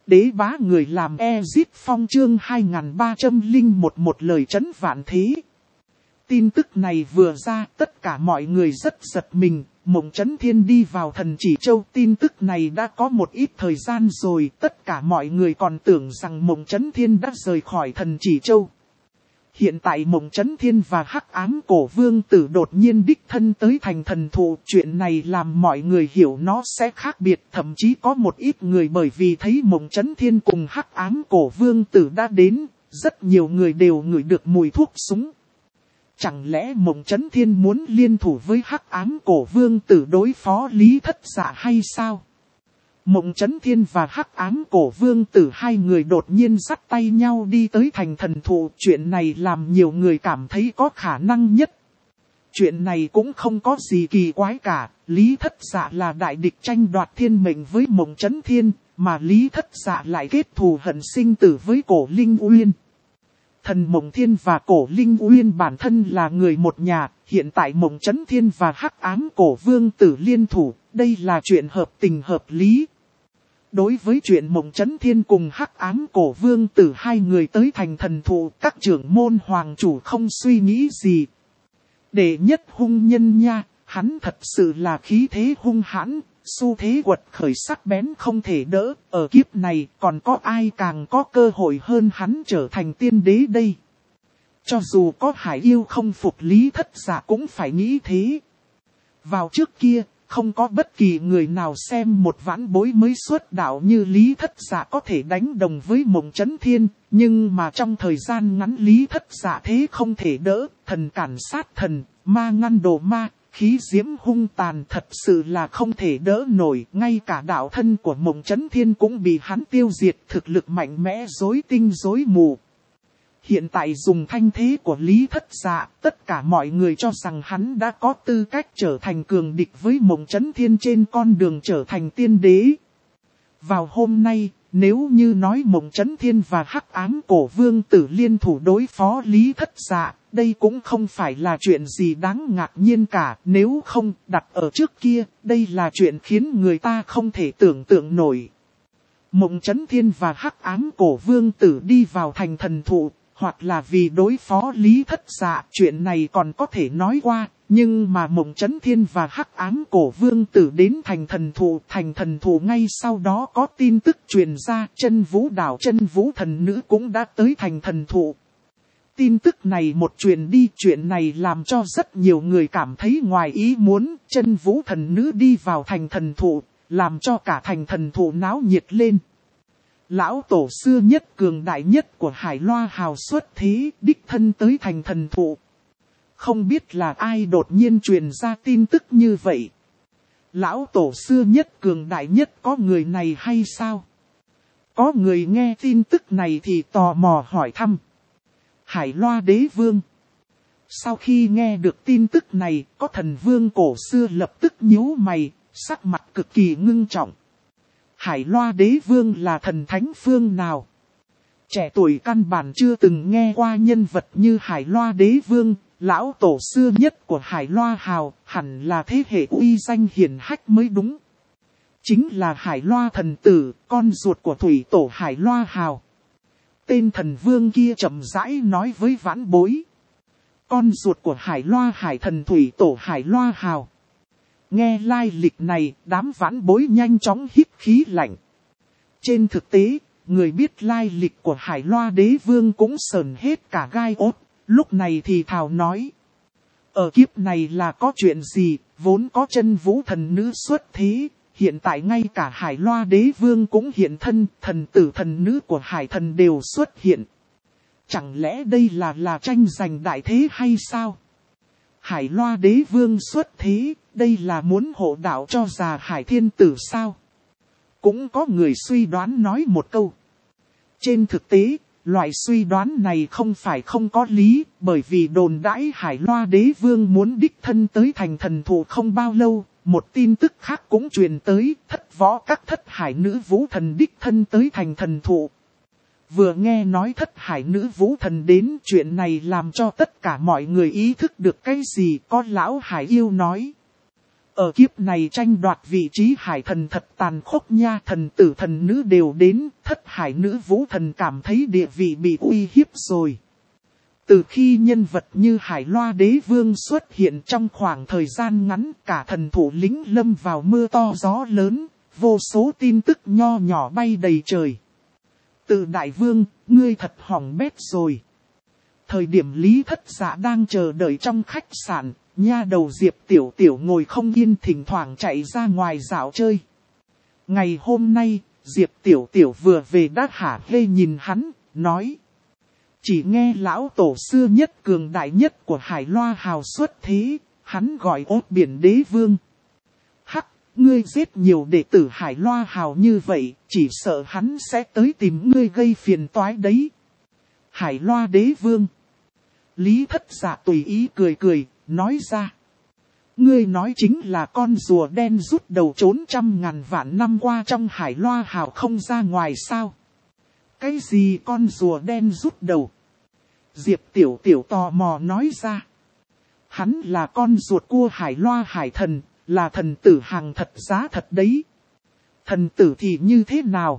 Đế bá người làm Ezit Phong chương 2301 một lời trấn vạn thế. Tin tức này vừa ra, tất cả mọi người rất giật mình. Mộng Chấn Thiên đi vào Thần Chỉ Châu. Tin tức này đã có một ít thời gian rồi. Tất cả mọi người còn tưởng rằng Mộng Chấn Thiên đã rời khỏi Thần Chỉ Châu. Hiện tại Mộng Chấn Thiên và Hắc Ám Cổ Vương Tử đột nhiên đích thân tới thành thần thụ. Chuyện này làm mọi người hiểu nó sẽ khác biệt. Thậm chí có một ít người bởi vì thấy Mộng Chấn Thiên cùng Hắc Ám Cổ Vương Tử đã đến. Rất nhiều người đều ngửi được mùi thuốc súng. Chẳng lẽ Mộng Chấn Thiên muốn liên thủ với Hắc Ám Cổ Vương Tử đối phó Lý Thất Dạ hay sao? Mộng Chấn Thiên và Hắc Ám Cổ Vương Tử hai người đột nhiên dắt tay nhau đi tới thành thần thụ. Chuyện này làm nhiều người cảm thấy có khả năng nhất. Chuyện này cũng không có gì kỳ quái cả. Lý Thất Dạ là đại địch tranh đoạt thiên mệnh với Mộng Chấn Thiên, mà Lý Thất Dạ lại kết thù hận sinh tử với Cổ Linh Uyên. Thần Mộng Thiên và Cổ Linh Uyên bản thân là người một nhà, hiện tại Mộng Chấn Thiên và Hắc Ám Cổ Vương Tử liên thủ, đây là chuyện hợp tình hợp lý. Đối với chuyện Mộng Chấn Thiên cùng Hắc Ám Cổ Vương Tử hai người tới thành thần thụ, các trưởng môn hoàng chủ không suy nghĩ gì. Đệ nhất hung nhân nha, hắn thật sự là khí thế hung hãn, xu thế quật khởi sắc bén không thể đỡ, ở kiếp này còn có ai càng có cơ hội hơn hắn trở thành tiên đế đây. Cho dù có hải yêu không phục Lý Thất Dạ cũng phải nghĩ thế. Vào trước kia, không có bất kỳ người nào xem một vãn bối mới xuất đạo như Lý Thất Dạ có thể đánh đồng với Mộng Chấn Thiên, nhưng mà trong thời gian ngắn Lý Thất Dạ thế không thể đỡ, thần cản sát thần, ma ngăn đồ ma. Khí diễm hung tàn thật sự là không thể đỡ nổi, ngay cả đạo thân của Mộng Chấn Thiên cũng bị hắn tiêu diệt, thực lực mạnh mẽ rối tinh rối mù. Hiện tại dùng thanh thế của Lý Thất Dạ, tất cả mọi người cho rằng hắn đã có tư cách trở thành cường địch với Mộng Chấn Thiên trên con đường trở thành tiên đế. Vào hôm nay, nếu như nói Mộng Chấn Thiên và Hắc Ám Cổ Vương Tử liên thủ đối phó Lý Thất Dạ, đây cũng không phải là chuyện gì đáng ngạc nhiên cả. Nếu không đặt ở trước kia, đây là chuyện khiến người ta không thể tưởng tượng nổi. Mộng Chấn Thiên và Hắc Ám Cổ Vương Tử đi vào thành thần thụ, hoặc là vì đối phó Lý Thất Dạ, chuyện này còn có thể nói qua. Nhưng mà Mộng Chấn Thiên và Hắc Ám Cổ Vương Tử đến thành thần thụ ngay sau đó có tin tức truyền ra, Chân Vũ Đảo Chân Vũ Thần Nữ cũng đã tới thành thần thụ. Tin tức này một truyền đi, chuyện này làm cho rất nhiều người cảm thấy ngoài ý muốn. Chân Vũ Thần Nữ đi vào thành thần thụ, làm cho cả thành thần thụ náo nhiệt lên. Lão tổ xưa nhất cường đại nhất của Hải Loa Hào xuất thế, đích thân tới thành thần thụ. Không biết là ai đột nhiên truyền ra tin tức như vậy. Lão tổ xưa nhất cường đại nhất có người này hay sao? Có người nghe tin tức này thì tò mò hỏi thăm. Hải Loa Đế Vương. Sau khi nghe được tin tức này, có thần vương cổ xưa lập tức nhíu mày, sắc mặt cực kỳ ngưng trọng. Hải Loa Đế Vương là thần thánh phương nào? Trẻ tuổi căn bản chưa từng nghe qua nhân vật như Hải Loa Đế Vương, lão tổ xưa nhất của Hải Loa Hào, hẳn là thế hệ uy danh hiển hách mới đúng. Chính là Hải Loa thần tử, con ruột của thủy tổ Hải Loa Hào. Tên thần vương kia chậm rãi nói với vãn bối. Con ruột của Hải Loa Hải thần thủy tổ Hải Loa Hào. Nghe lai lịch này, đám vãn bối nhanh chóng hít khí lạnh. Trên thực tế, người biết lai lịch của Hải Loa Đế Vương cũng sờn hết cả gai ốt. Lúc này thì thào nói. Ở kiếp này là có chuyện gì, vốn có Chân Vũ Thần Nữ xuất thế. Hiện tại ngay cả Hải Loa Đế Vương cũng hiện thân, thần tử thần nữ của Hải thần đều xuất hiện. Chẳng lẽ đây là tranh giành đại thế hay sao? Hải Loa Đế Vương xuất thế, đây là muốn hộ đạo cho già Hải Thiên Tử sao? Cũng có người suy đoán nói một câu. Trên thực tế, loại suy đoán này không phải không có lý, bởi vì đồn đãi Hải Loa Đế Vương muốn đích thân tới thành thần thụ không bao lâu. Một tin tức khác cũng truyền tới, thất võ các thất hải nữ vũ thần đích thân tới thành thần thụ. Vừa nghe nói thất hải nữ vũ thần đến, chuyện này làm cho tất cả mọi người ý thức được cái gì. Có lão hải yêu nói. Ở kiếp này tranh đoạt vị trí hải thần thật tàn khốc nha, thần tử thần nữ đều đến, thất hải nữ vũ thần cảm thấy địa vị bị uy hiếp rồi. Từ khi nhân vật như Hải Loa Đế Vương xuất hiện trong khoảng thời gian ngắn, cả thần thủ lĩnh lâm vào mưa to gió lớn, vô số tin tức nho nhỏ bay đầy trời. Từ Đại Vương, ngươi thật hỏng bét rồi. Thời điểm Lý Thất Dạ đang chờ đợi trong khách sạn, nha đầu Diệp Tiểu Tiểu ngồi không yên thỉnh thoảng chạy ra ngoài dạo chơi. Ngày hôm nay, Diệp Tiểu Tiểu vừa về đã hả hê nhìn hắn, nói. Chỉ nghe lão tổ xưa nhất cường đại nhất của Hải Loa Hào xuất thế, hắn gọi ốt biển đế vương. Hắc, ngươi giết nhiều đệ tử Hải Loa Hào như vậy, chỉ sợ hắn sẽ tới tìm ngươi gây phiền toái đấy. Hải Loa đế vương. Lý Thất Dạ tùy ý cười cười, nói ra. Ngươi nói chính là con rùa đen rút đầu trốn 100.000 vạn năm qua trong Hải Loa Hào không ra ngoài sao? Cái gì con rùa đen rút đầu? Diệp Tiểu Tiểu tò mò nói ra. Hắn là con ruột cua Hải Loa Hải thần, là thần tử hàng thật giá thật đấy. Thần tử thì như thế nào?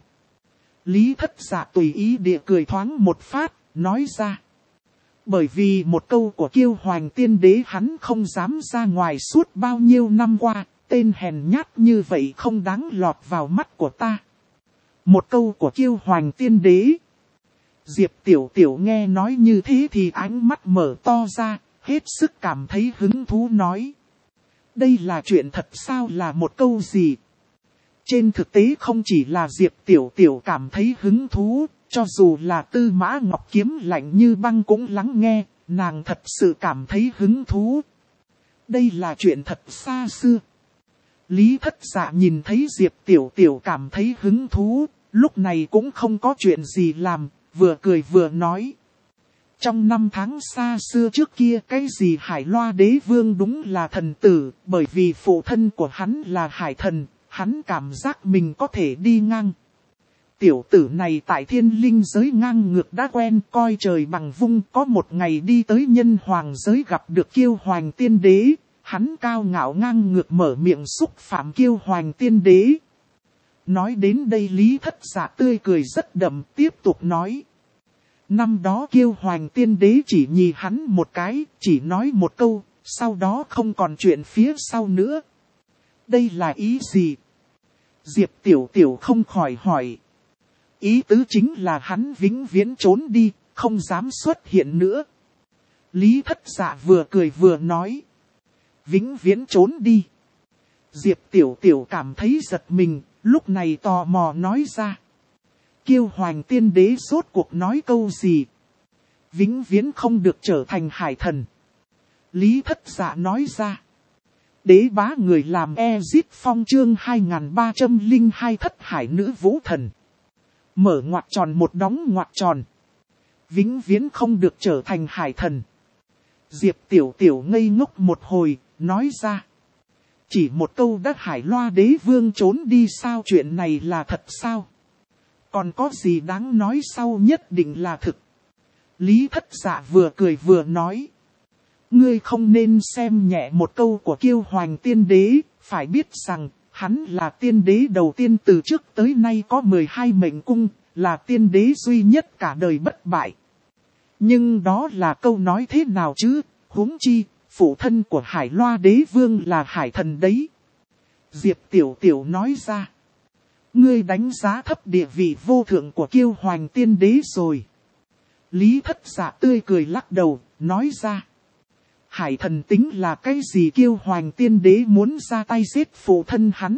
Lý Thất Dạ tùy ý địa cười thoáng một phát, nói ra. Bởi vì một câu của Kiêu Hoành Tiên Đế hắn không dám ra ngoài suốt bao nhiêu năm qua, tên hèn nhát như vậy không đáng lọt vào mắt của ta. Một câu của Kiêu Hoành Tiên Đế. Diệp Tiểu Tiểu nghe nói như thế thì ánh mắt mở to ra, hết sức cảm thấy hứng thú nói. Đây là chuyện thật sao, là một câu gì? Trên thực tế không chỉ là Diệp Tiểu Tiểu cảm thấy hứng thú, cho dù là Tư Mã Ngọc Kiếm lạnh như băng cũng lắng nghe, nàng thật sự cảm thấy hứng thú. Đây là chuyện thật xa xưa. Lý Thất Dạ nhìn thấy Diệp Tiểu Tiểu cảm thấy hứng thú, lúc này cũng không có chuyện gì làm, vừa cười vừa nói. Trong năm tháng xa xưa trước kia cái gì Hải Loa Đế Vương đúng là thần tử, bởi vì phụ thân của hắn là hải thần, hắn cảm giác mình có thể đi ngang. Tiểu tử này tại thiên linh giới ngang ngược đã quen, coi trời bằng vung, có một ngày đi tới nhân hoàng giới gặp được Kiêu Hoành Tiên Đế, hắn cao ngạo ngang ngược mở miệng xúc phạm Kiêu Hoành Tiên Đế. Nói đến đây Lý Thất Dạ tươi cười rất đậm, tiếp tục nói. Năm đó Kiêu Hoành Tiên Đế chỉ nhì hắn một cái, chỉ nói một câu, sau đó không còn chuyện phía sau nữa. Đây là ý gì? Diệp Tiểu Tiểu không khỏi hỏi. Ý tứ chính là hắn vĩnh viễn trốn đi, không dám xuất hiện nữa. Lý Thất Dạ vừa cười vừa nói. Vĩnh viễn trốn đi. Diệp Tiểu Tiểu cảm thấy giật mình, lúc này tò mò nói ra. Kiêu Hoành Tiên Đế rốt cuộc nói câu gì? Vĩnh viễn không được trở thành hải thần. Lý Thất Dạ nói ra. Đế bá người làm Ezit Phong chương 2302 thất hải nữ vũ thần. Mở ngoặc tròn một đóng ngoặc tròn. Vĩnh viễn không được trở thành hải thần. Diệp Tiểu Tiểu ngây ngốc một hồi, nói ra. Chỉ một câu đã Hải Loa Đế Vương trốn đi sao, chuyện này là thật sao? Còn có gì đáng nói sau, nhất định là thực. Lý Thất Dạ vừa cười vừa nói. Ngươi không nên xem nhẹ một câu của Kiêu Hoành Tiên Đế, phải biết rằng, hắn là tiên đế đầu tiên từ trước tới nay có 12 mệnh cung, là tiên đế duy nhất cả đời bất bại. Nhưng đó là câu nói thế nào chứ, huống chi, phụ thân của Hải Loa Đế Vương là hải thần đấy. Diệp Tiểu Tiểu nói ra. Ngươi đánh giá thấp địa vị vô thượng của Kiêu Hoành Tiên Đế rồi. Lý Thất Dạ tươi cười lắc đầu, nói ra. Hải thần tính là cái gì, Kiêu Hoành Tiên Đế muốn ra tay giết phụ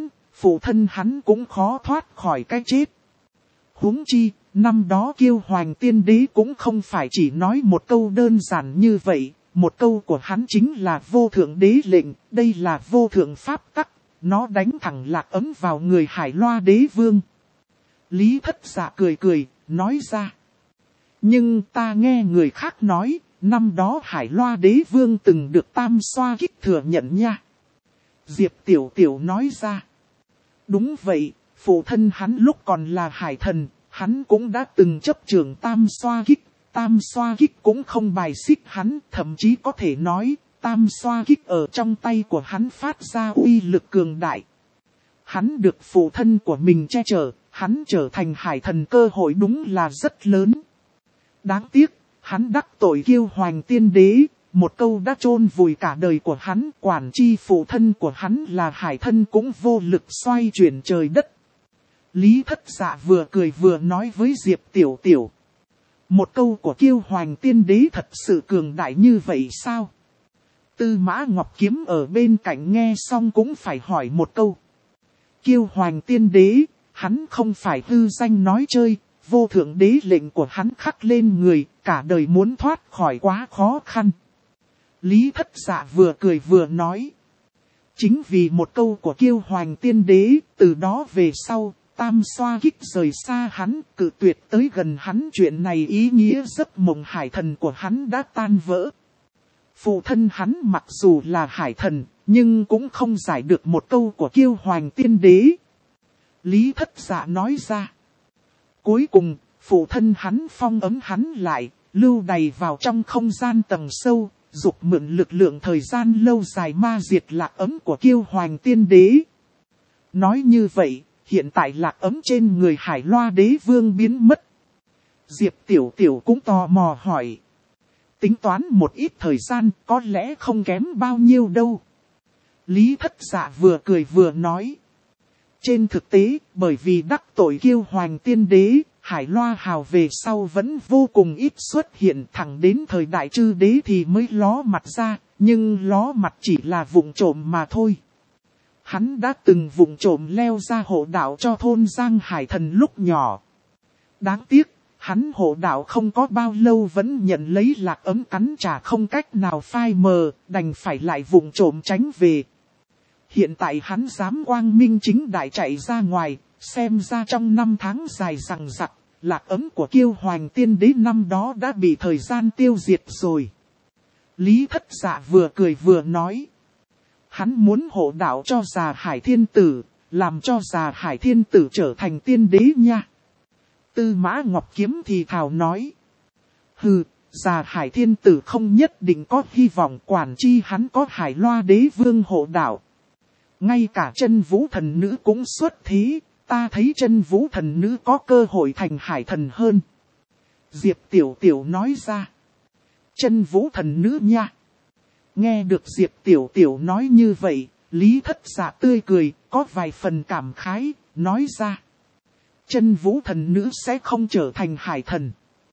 thân hắn cũng khó thoát khỏi cái chết. Huống chi, năm đó Kiêu Hoành Tiên Đế cũng không phải chỉ nói một câu đơn giản như vậy, một câu của hắn chính là vô thượng đế lệnh, đây là vô thượng pháp tắc, nó đánh thẳng lạc ấm vào người Hải Loa Đế Vương. Lý Thất Dạ cười cười, nói ra. Nhưng ta nghe người khác nói, năm đó Hải Loa Đế Vương từng được Tam Xoa Kích thừa nhận nha. Diệp Tiểu Tiểu nói ra. Đúng vậy, phụ thân hắn lúc còn là hải thần, hắn cũng đã từng chấp trưởng Tam Xoa Kích. Tam Xoa Kích cũng không bài xích hắn, thậm chí có thể nói, tam xoa kích ở trong tay của hắn phát ra uy lực cường đại. Hắn được phụ thân của mình che chở, hắn trở thành hải thần cơ hội đúng là rất lớn. Đáng tiếc, hắn đắc tội Kiêu Hoành Tiên Đế, một câu đã chôn vùi cả đời của hắn, quản chi phụ thân của hắn là hải thân cũng vô lực xoay chuyển trời đất. Lý Thất Dạ vừa cười vừa nói với Diệp Tiểu Tiểu. Một câu của Kiêu Hoành Tiên Đế thật sự cường đại như vậy sao? Tư Mã Ngọc Kiếm ở bên cạnh nghe xong cũng phải hỏi một câu. Kiêu Hoành Tiên Đế, hắn không phải hư danh nói chơi, vô thượng đế lệnh của hắn khắc lên người, cả đời muốn thoát khỏi quá khó khăn. Lý Thất Dạ vừa cười vừa nói. Chính vì một câu của Kiêu Hoành Tiên Đế, từ đó về sau, tam xoa kích rời xa hắn, cự tuyệt tới gần hắn, chuyện này ý nghĩa giấc mộng hải thần của hắn đã tan vỡ. Phụ thân hắn mặc dù là hải thần, nhưng cũng không giải được một câu của Kiêu Hoành Tiên Đế. Lý Thất Dạ nói ra. Cuối cùng, phụ thân hắn phong ấm hắn lại, lưu đày vào trong không gian tầng sâu, dục mượn lực lượng thời gian lâu dài ma diệt lạc ấm của Kiêu Hoành Tiên Đế. Nói như vậy, hiện tại lạc ấm trên người Hải Loa Đế Vương biến mất. Diệp Tiểu Tiểu cũng tò mò hỏi. Tính toán một ít thời gian, có lẽ không kém bao nhiêu đâu. Lý Thất Dạ vừa cười vừa nói. Trên thực tế, bởi vì đắc tội Kiêu Hoành Tiên Đế, Hải Loa Hào về sau vẫn vô cùng ít xuất hiện, thẳng đến thời đại Chư Đế thì mới ló mặt ra, nhưng ló mặt chỉ là vụng trộm mà thôi. Hắn đã từng vụng trộm leo ra hộ đạo cho thôn Giang Hải Thần lúc nhỏ. Đáng tiếc, hắn hộ đạo không có bao lâu vẫn nhận lấy lạc ấm cắn trả không cách nào phai mờ, đành phải lại vụng trộm tránh về. Hiện tại hắn dám quang minh chính đại chạy ra ngoài, xem ra trong 5 tháng dài dằng dặc, lạc ấm của Kiêu Hoành Tiên Đế năm đó đã bị thời gian tiêu diệt rồi. Lý Thất Dạ vừa cười vừa nói. Hắn muốn hộ đạo cho Già Hải Thiên Tử, làm cho Già Hải Thiên Tử trở thành tiên đế nha. Tư Mã Ngọc Kiếm thì thào nói. Hừ, Già Hải Thiên Tử không nhất định có hy vọng, quản chi hắn có Hải Loa Đế Vương hộ đạo. Ngay cả Chân Vũ Thần Nữ cũng xuất thí, ta thấy Chân Vũ Thần Nữ có cơ hội thành hải thần hơn. Diệp Tiểu Tiểu nói ra. Chân Vũ Thần Nữ nha. Nghe được Diệp Tiểu Tiểu nói như vậy, Lý Thất Dạ tươi cười, có vài phần cảm khái, nói ra. Chân Vũ Thần Nữ sẽ không trở thành hải thần.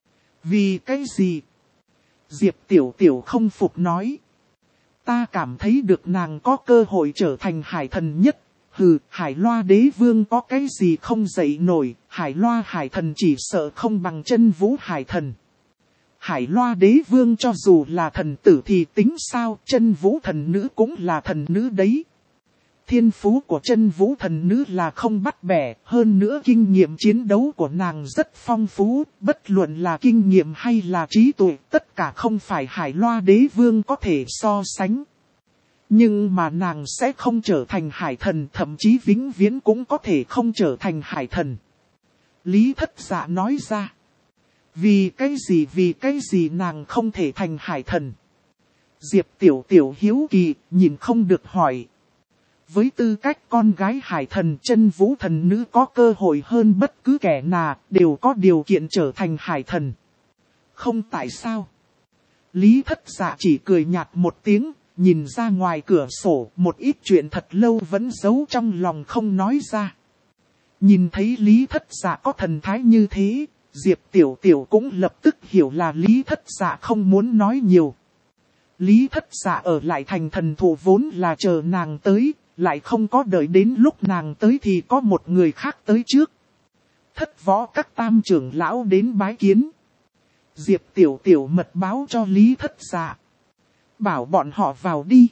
Vì cái gì? Diệp Tiểu Tiểu không phục nói. Ta cảm thấy được nàng có cơ hội trở thành hải thần nhất. Hừ, Hải Loa Đế Vương có cái gì không dậy nổi, Hải Loa Hải Thần chỉ sợ không bằng Chân Vũ Hải Thần. Hải Loa Đế Vương cho dù là thần tử thì tính sao, Chân Vũ Thần Nữ cũng là thần nữ đấy. Thiên phú của Chân Vũ Thần Nữ là không bắt bẻ, hơn nữa kinh nghiệm chiến đấu của nàng rất phong phú, bất luận là kinh nghiệm hay là trí tuệ, tất cả không phải Hải Loa Đế Vương có thể so sánh. Nhưng mà nàng sẽ không trở thành hải thần, thậm chí vĩnh viễn cũng có thể không trở thành hải thần. Lý Thất Dạ nói ra. Vì cái gì nàng không thể thành hải thần? Diệp Tiểu Tiểu hiếu kỳ, nhìn không được hỏi. Với tư cách con gái hải thần, Chân Vũ Thần Nữ có cơ hội hơn bất cứ kẻ nào, đều có điều kiện trở thành hải thần. Không tại sao? Lý Thất Dạ chỉ cười nhạt một tiếng, nhìn ra ngoài cửa sổ, một ít chuyện thật lâu vẫn giấu trong lòng không nói ra. Nhìn thấy Lý Thất Dạ có thần thái như thế, Diệp Tiểu Tiểu cũng lập tức hiểu là Lý Thất Dạ không muốn nói nhiều. Lý Thất Dạ ở lại thành thần thụ vốn là chờ nàng tới, lại không có đợi đến lúc nàng tới thì có một người khác tới trước. Thất Võ các tam trưởng lão đến bái kiến. Diệp Tiểu Tiểu mật báo cho Lý Thất Dạ. Bảo bọn họ vào đi.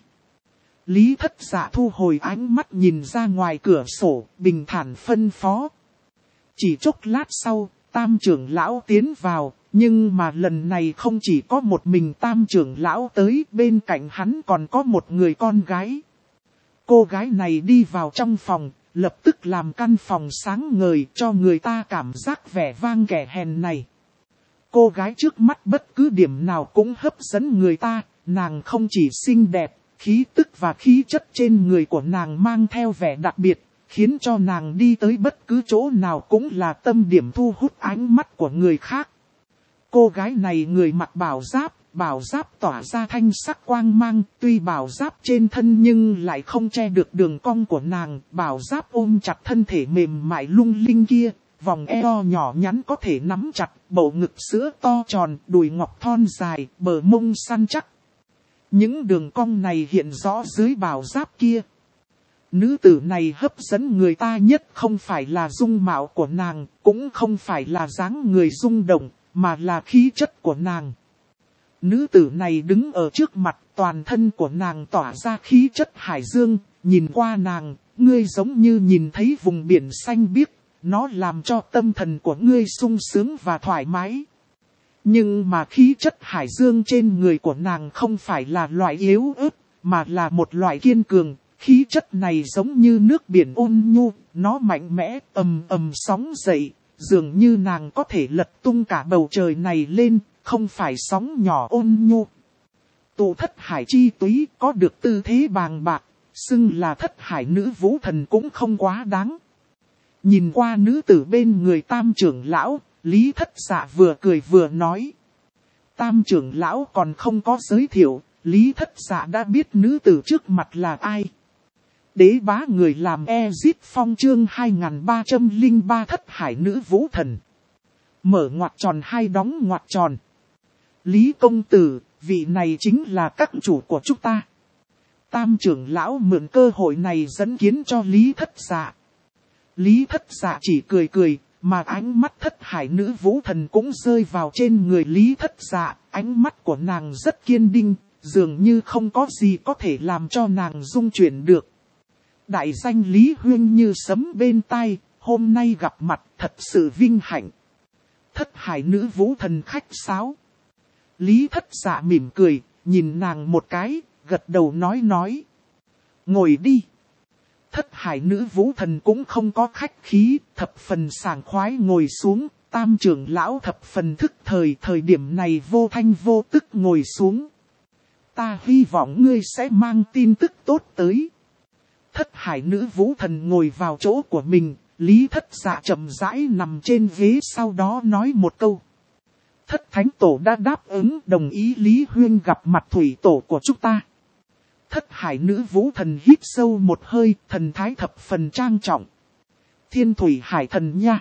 Lý Thất Dạ thu hồi ánh mắt nhìn ra ngoài cửa sổ, bình thản phân phó. Chỉ chốc lát sau, tam trưởng lão tiến vào, nhưng mà lần này không chỉ có một mình tam trưởng lão tới, bên cạnh hắn còn có một người con gái. Cô gái này đi vào trong phòng, lập tức làm căn phòng sáng ngời, cho người ta cảm giác vẻ vang kẻ hèn này. Cô gái trước mắt bất cứ điểm nào cũng hấp dẫn người ta, nàng không chỉ xinh đẹp, khí tức và khí chất trên người của nàng mang theo vẻ đặc biệt, khiến cho nàng đi tới bất cứ chỗ nào cũng là tâm điểm thu hút ánh mắt của người khác. Cô gái này người mặc bảo giáp tỏa ra thanh sắc quang mang, tuy bảo giáp trên thân nhưng lại không che được đường cong của nàng, bảo giáp ôm chặt thân thể mềm mại lung linh kia, vòng eo nhỏ nhắn có thể nắm chặt, bầu ngực sữa to tròn, đùi ngọc thon dài, bờ mông săn chắc. Những đường cong này hiện rõ dưới bảo giáp kia. Nữ tử này hấp dẫn người ta nhất không phải là dung mạo của nàng, cũng không phải là dáng người rung động, mà là khí chất của nàng. Nữ tử này đứng ở trước mặt, toàn thân của nàng tỏa ra khí chất hải dương, nhìn qua nàng, ngươi giống như nhìn thấy vùng biển xanh biếc, nó làm cho tâm thần của ngươi sung sướng và thoải mái. Nhưng mà khí chất hải dương trên người của nàng không phải là loại yếu ớt, mà là một loại kiên cường. Khí chất này giống như nước biển ôn nhu, nó mạnh mẽ, ầm ầm sóng dậy, dường như nàng có thể lật tung cả bầu trời này lên, không phải sóng nhỏ ôn nhu. Tụ thất hải chi túy có được tư thế bàng bạc, xưng là thất hải nữ vũ thần cũng không quá đáng. Nhìn qua nữ tử bên người Tam trưởng lão, Lý Thất Dạ vừa cười vừa nói. Tam trưởng lão còn không có giới thiệu, Lý Thất Dạ đã biết nữ tử trước mặt là ai. Đế bá người làm Ezit Phong chương 2303 thất hải nữ vũ thần. Mở ngoặc tròn hai đóng ngoặc tròn. Lý công tử, vị này chính là các chủ của chúng ta. Tam trưởng lão mượn cơ hội này dẫn kiến cho Lý Thất Dạ. Lý Thất Dạ chỉ cười cười, mà ánh mắt thất hải nữ vũ thần cũng rơi vào trên người Lý Thất Dạ. Ánh mắt của nàng rất kiên định, dường như không có gì có thể làm cho nàng rung chuyển được. Đại danh Lý Huyên như sấm bên tai, hôm nay gặp mặt thật sự vinh hạnh. Thất hải nữ vũ thần khách sáo. Lý Thất Dạ mỉm cười, nhìn nàng một cái, gật đầu nói. Ngồi đi. Thất hải nữ vũ thần cũng không có khách khí, thập phần sảng khoái ngồi xuống. Tam trưởng lão thập phần thức thời điểm này vô thanh vô tức ngồi xuống. Ta hy vọng ngươi sẽ mang tin tức tốt tới. Thất hải nữ vũ thần ngồi vào chỗ của mình, Lý Thất Dạ chậm rãi nằm trên ghế sau đó nói một câu. Thất thánh tổ đã đáp ứng đồng ý Lý Huyên gặp mặt thủy tổ của chúng ta. Thất hải nữ vũ thần hít sâu một hơi, thần thái thập phần trang trọng. Thiên thủy hải thần nha.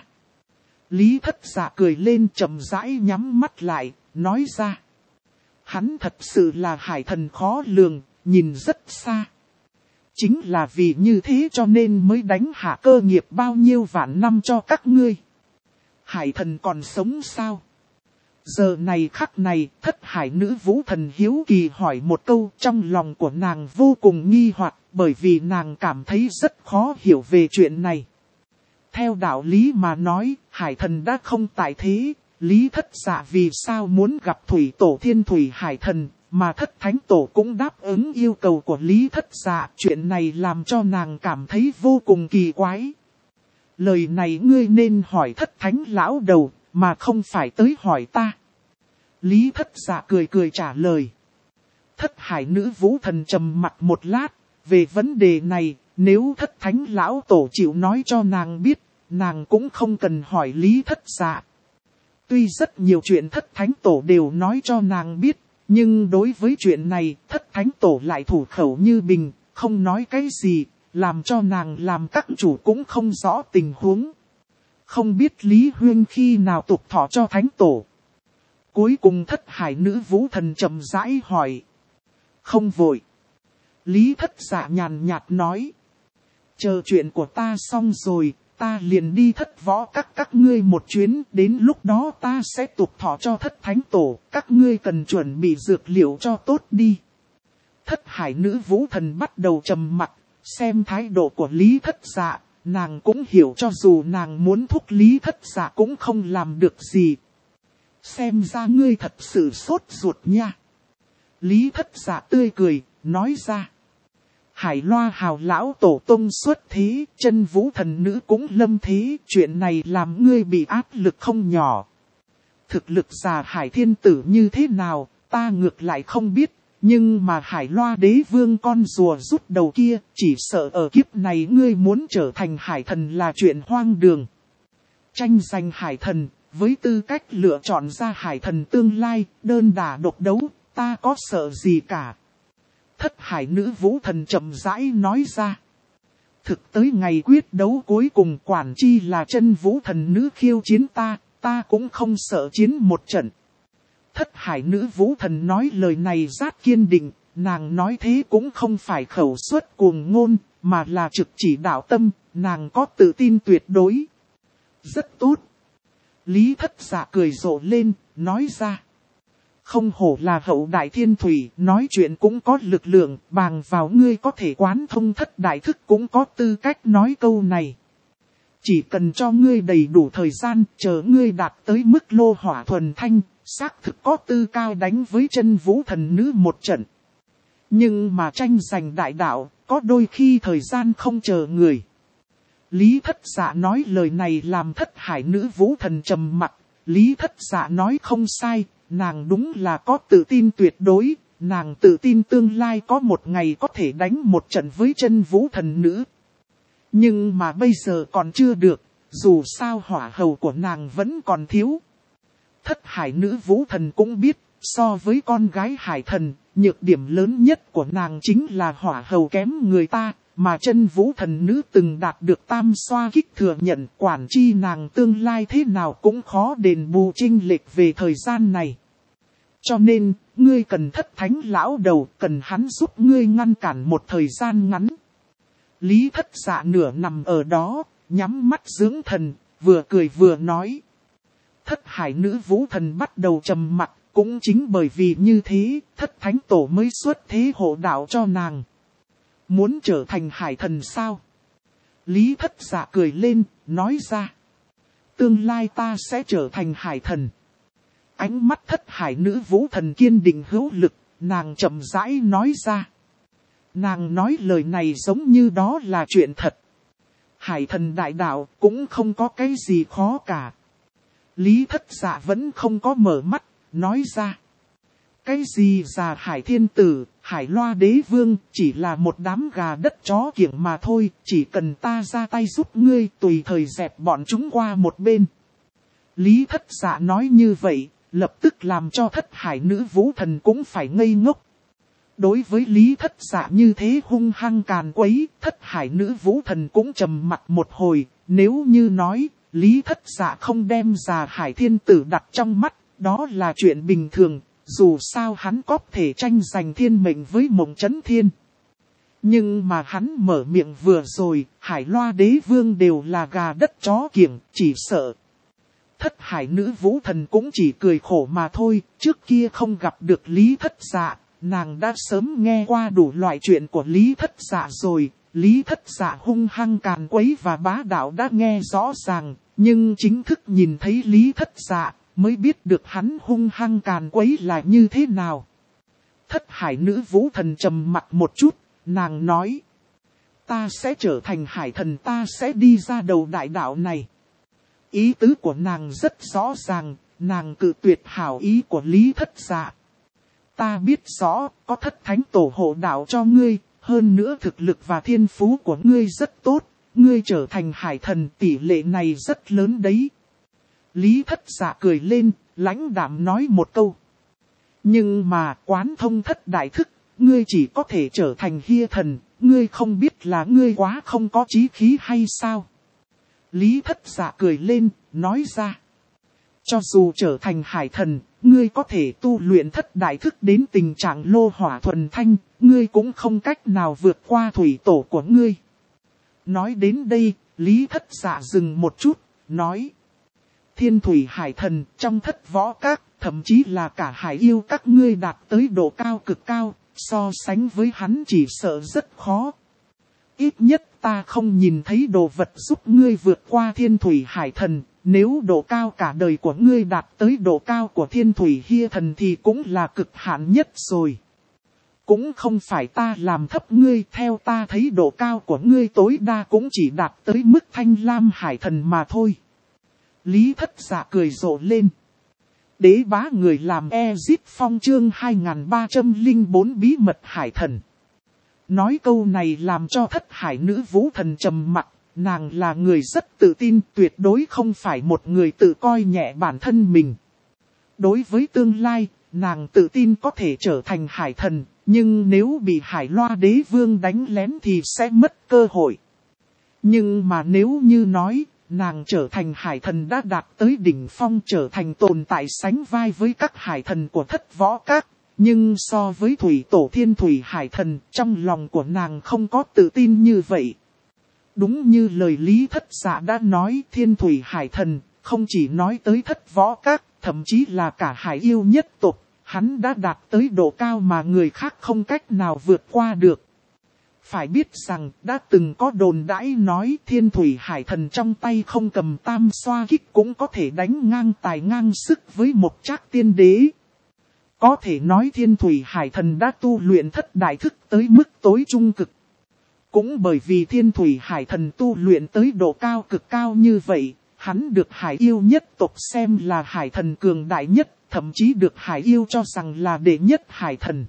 Lý Thất Dạ cười lên chậm rãi nhắm mắt lại, nói ra. Hắn thật sự là hải thần khó lường, nhìn rất xa. Chính là vì như thế cho nên mới đánh hạ cơ nghiệp bao nhiêu vạn năm cho các ngươi. Hải thần còn sống sao? Giờ này khắc này, thất hải nữ vũ thần hiếu kỳ hỏi một câu, trong lòng của nàng vô cùng nghi hoặc, bởi vì nàng cảm thấy rất khó hiểu về chuyện này. Theo đạo lý mà nói, hải thần đã không tại thế, Lý Thất Dạ vì sao muốn gặp thủy tổ thiên thủy hải thần, mà thất thánh tổ cũng đáp ứng yêu cầu của Lý Thất Dạ. Chuyện này làm cho nàng cảm thấy vô cùng kỳ quái. Lời này ngươi nên hỏi thất thánh lão đầu, mà không phải tới hỏi ta. Lý Thất Dạ cười trả lời. Thất hải nữ vũ thần trầm mặt một lát, về vấn đề này, nếu thất thánh lão tổ chịu nói cho nàng biết, nàng cũng không cần hỏi Lý Thất Dạ. Tuy rất nhiều chuyện thất thánh tổ đều nói cho nàng biết, nhưng đối với chuyện này, thất thánh tổ lại thủ khẩu như bình, không nói cái gì, làm cho nàng làm các chủ cũng không rõ tình huống. Không biết Lý Huyên khi nào tục thọ cho thánh tổ. Cuối cùng thất hải nữ vũ thần chậm rãi hỏi. Không vội. Lý Thất Dạ nhàn nhạt nói. Chờ chuyện của ta xong rồi, ta liền đi thất võ các ngươi một chuyến, đến lúc đó ta sẽ tục thọ cho thất thánh tổ, các ngươi cần chuẩn bị dược liệu cho tốt đi. Thất hải nữ vũ thần bắt đầu trầm mặc, xem thái độ của Lý Thất Dạ, nàng cũng hiểu cho dù nàng muốn thúc Lý Thất Dạ cũng không làm được gì. Xem ra ngươi thật sự sốt ruột nha. Lý Thất Dạ tươi cười, nói ra. Hải Loa hào lão tổ tông xuất thế, chân vũ thần nữ cũng lâm thế, chuyện này làm ngươi bị áp lực không nhỏ. Thực lực già hải thiên tử như thế nào, ta ngược lại không biết, Nhưng mà Hải Loa đế vương con rùa rút đầu kia, chỉ sợ ở kiếp này ngươi muốn trở thành hải thần là chuyện hoang đường. Tranh giành hải thần, với tư cách lựa chọn ra hải thần tương lai, đơn đả độc đấu, ta có sợ gì cả. Thất hải nữ vũ thần chậm rãi nói ra. Thực tới ngày quyết đấu cuối cùng quản chi là chân vũ thần nữ khiêu chiến ta cũng không sợ chiến một trận. Thất hải nữ vũ thần nói lời này rất kiên định, nàng nói thế cũng không phải khẩu suất cuồng ngôn, mà là trực chỉ đạo tâm, nàng có tự tin tuyệt đối. Rất tốt. Lý Thất Dạ cười rộ lên, nói ra. Không hổ là hậu đại thiên thủy, nói chuyện cũng có lực lượng, bàng vào ngươi có thể quán thông thất đại thức cũng có tư cách nói câu này. Chỉ cần cho ngươi đầy đủ thời gian, chờ ngươi đạt tới mức lô hỏa thuần thanh, xác thực có tư cao đánh với chân vũ thần nữ một trận. Nhưng mà tranh giành đại đạo, có đôi khi thời gian không chờ người. Lý Thất Dạ nói lời này làm thất hải nữ vũ thần trầm mặc. Lý Thất Dạ nói không sai, nàng đúng là có tự tin tuyệt đối, nàng tự tin tương lai có một ngày có thể đánh một trận với chân vũ thần nữ. Nhưng mà bây giờ còn chưa được, dù sao hỏa hầu của nàng vẫn còn thiếu. Thất hải nữ vũ thần cũng biết, so với con gái hải thần, nhược điểm lớn nhất của nàng chính là hỏa hầu kém người ta, mà chân vũ thần nữ từng đạt được tam xoa kích thừa nhận quản chi nàng tương lai thế nào cũng khó đền bù chênh lệch về thời gian này. Cho nên, ngươi cần thất thánh lão đầu, cần hắn giúp ngươi ngăn cản một thời gian ngắn. Lý Thất Dạ nửa nằm ở đó, nhắm mắt dưỡng thần, vừa cười vừa nói. Thất hải nữ vũ thần bắt đầu trầm mặc, cũng chính bởi vì như thế, thất thánh tổ mới xuất thế hộ đạo cho nàng. Muốn trở thành hải thần sao? Lý Thất Dạ cười lên, nói ra. Tương lai ta sẽ trở thành hải thần. Ánh mắt thất hải nữ vũ thần kiên định hữu lực, nàng chậm rãi nói ra. Nàng nói lời này giống như đó là chuyện thật. Hải thần đại đạo cũng không có cái gì khó cả. Lý Thất Dạ vẫn không có mở mắt, nói ra. Cái gì già hải thiên tử, hải loa đế vương, chỉ là một đám gà đất chó kiểng mà thôi, chỉ cần ta ra tay giúp ngươi tùy thời dẹp bọn chúng qua một bên. Lý Thất Dạ nói như vậy, lập tức làm cho thất hải nữ vũ thần cũng phải ngây ngốc. Đối với Lý Thất Dạ như thế hung hăng càn quấy, thất hải nữ vũ thần cũng trầm mặt một hồi, nếu như nói, Lý Thất Dạ không đem già hải thiên tử đặt trong mắt, đó là chuyện bình thường, dù sao hắn có thể tranh giành thiên mệnh với Mộng Chấn Thiên. Nhưng mà hắn mở miệng vừa rồi, hải loa đế vương đều là gà đất chó kiểng, chỉ sợ. Thất hải nữ vũ thần cũng chỉ cười khổ mà thôi, trước kia không gặp được Lý Thất Dạ, nàng đã sớm nghe qua đủ loại chuyện của Lý Thất Dạ rồi. Lý Thất Dạ hung hăng càn quấy và bá đạo đã nghe rõ ràng, nhưng chính thức nhìn thấy Lý Thất Dạ, mới biết được hắn hung hăng càn quấy là như thế nào. Thất hải nữ vũ thần trầm mặt một chút, nàng nói. Ta sẽ trở thành hải thần, ta sẽ đi ra đầu đại đạo này. Ý tứ của nàng rất rõ ràng, nàng cự tuyệt hảo ý của Lý Thất Dạ. Ta biết rõ, có thất thánh tổ hộ đạo cho ngươi, hơn nữa thực lực và thiên phú của ngươi rất tốt, ngươi trở thành hải thần tỷ lệ này rất lớn đấy. Lý Thất Dạ cười lên, lãnh đạm nói một câu. Nhưng mà quán thông thất đại thức, ngươi chỉ có thể trở thành hia thần, ngươi không biết là ngươi quá không có chí khí hay sao? Lý Thất Dạ cười lên, nói ra. Cho dù trở thành hải thần, ngươi có thể tu luyện thất đại thức đến tình trạng lô hỏa thuần thanh, ngươi cũng không cách nào vượt qua thủy tổ của ngươi. Nói đến đây, Lý Thất Dạ dừng một chút, nói. Thiên thủy hải thần trong thất võ các, thậm chí là cả hải yêu các ngươi đạt tới độ cao cực cao, so sánh với hắn chỉ sợ rất khó. Ít nhất ta không nhìn thấy đồ vật giúp ngươi vượt qua thiên thủy hải thần, nếu độ cao cả đời của ngươi đạt tới độ cao của thiên thủy hia thần thì cũng là cực hạn nhất rồi. Cũng không phải ta làm thấp ngươi, theo ta thấy độ cao của ngươi tối đa cũng chỉ đạt tới mức thanh lam hải thần mà thôi. Lý Thất Dạ cười rộ lên. đế bá người làm Ezit Phong chương 2304 bí mật hải thần. Nói câu này làm cho thất hải nữ vũ thần trầm mặc, nàng là người rất tự tin, tuyệt đối không phải một người tự coi nhẹ bản thân mình. Đối với tương lai, nàng tự tin có thể trở thành hải thần, nhưng nếu bị Hải Loa đế vương đánh lén thì sẽ mất cơ hội. Nhưng mà nếu như nói, nàng trở thành hải thần đã đạt tới đỉnh phong, trở thành tồn tại sánh vai với các hải thần của Thất Võ Các. Nhưng so với thủy tổ thiên thủy hải thần, trong lòng của nàng không có tự tin như vậy. Đúng như lời Lý Thất Dạ đã nói, thiên thủy hải thần, không chỉ nói tới Thất Võ Các, thậm chí là cả hải yêu nhất tộc, hắn đã đạt tới độ cao mà người khác không cách nào vượt qua được. Phải biết rằng, đã từng có đồn đãi nói thiên thủy hải thần trong tay không cầm tam xoa kích cũng có thể đánh ngang tài ngang sức với một Trác tiên đế. Có thể nói thiên thủy hải thần đã tu luyện thất đại thức tới mức tối trung cực. Cũng bởi vì thiên thủy hải thần tu luyện tới độ cao cực cao như vậy, hắn được hải yêu nhất tộc xem là hải thần cường đại nhất, thậm chí được hải yêu cho rằng là đệ nhất hải thần.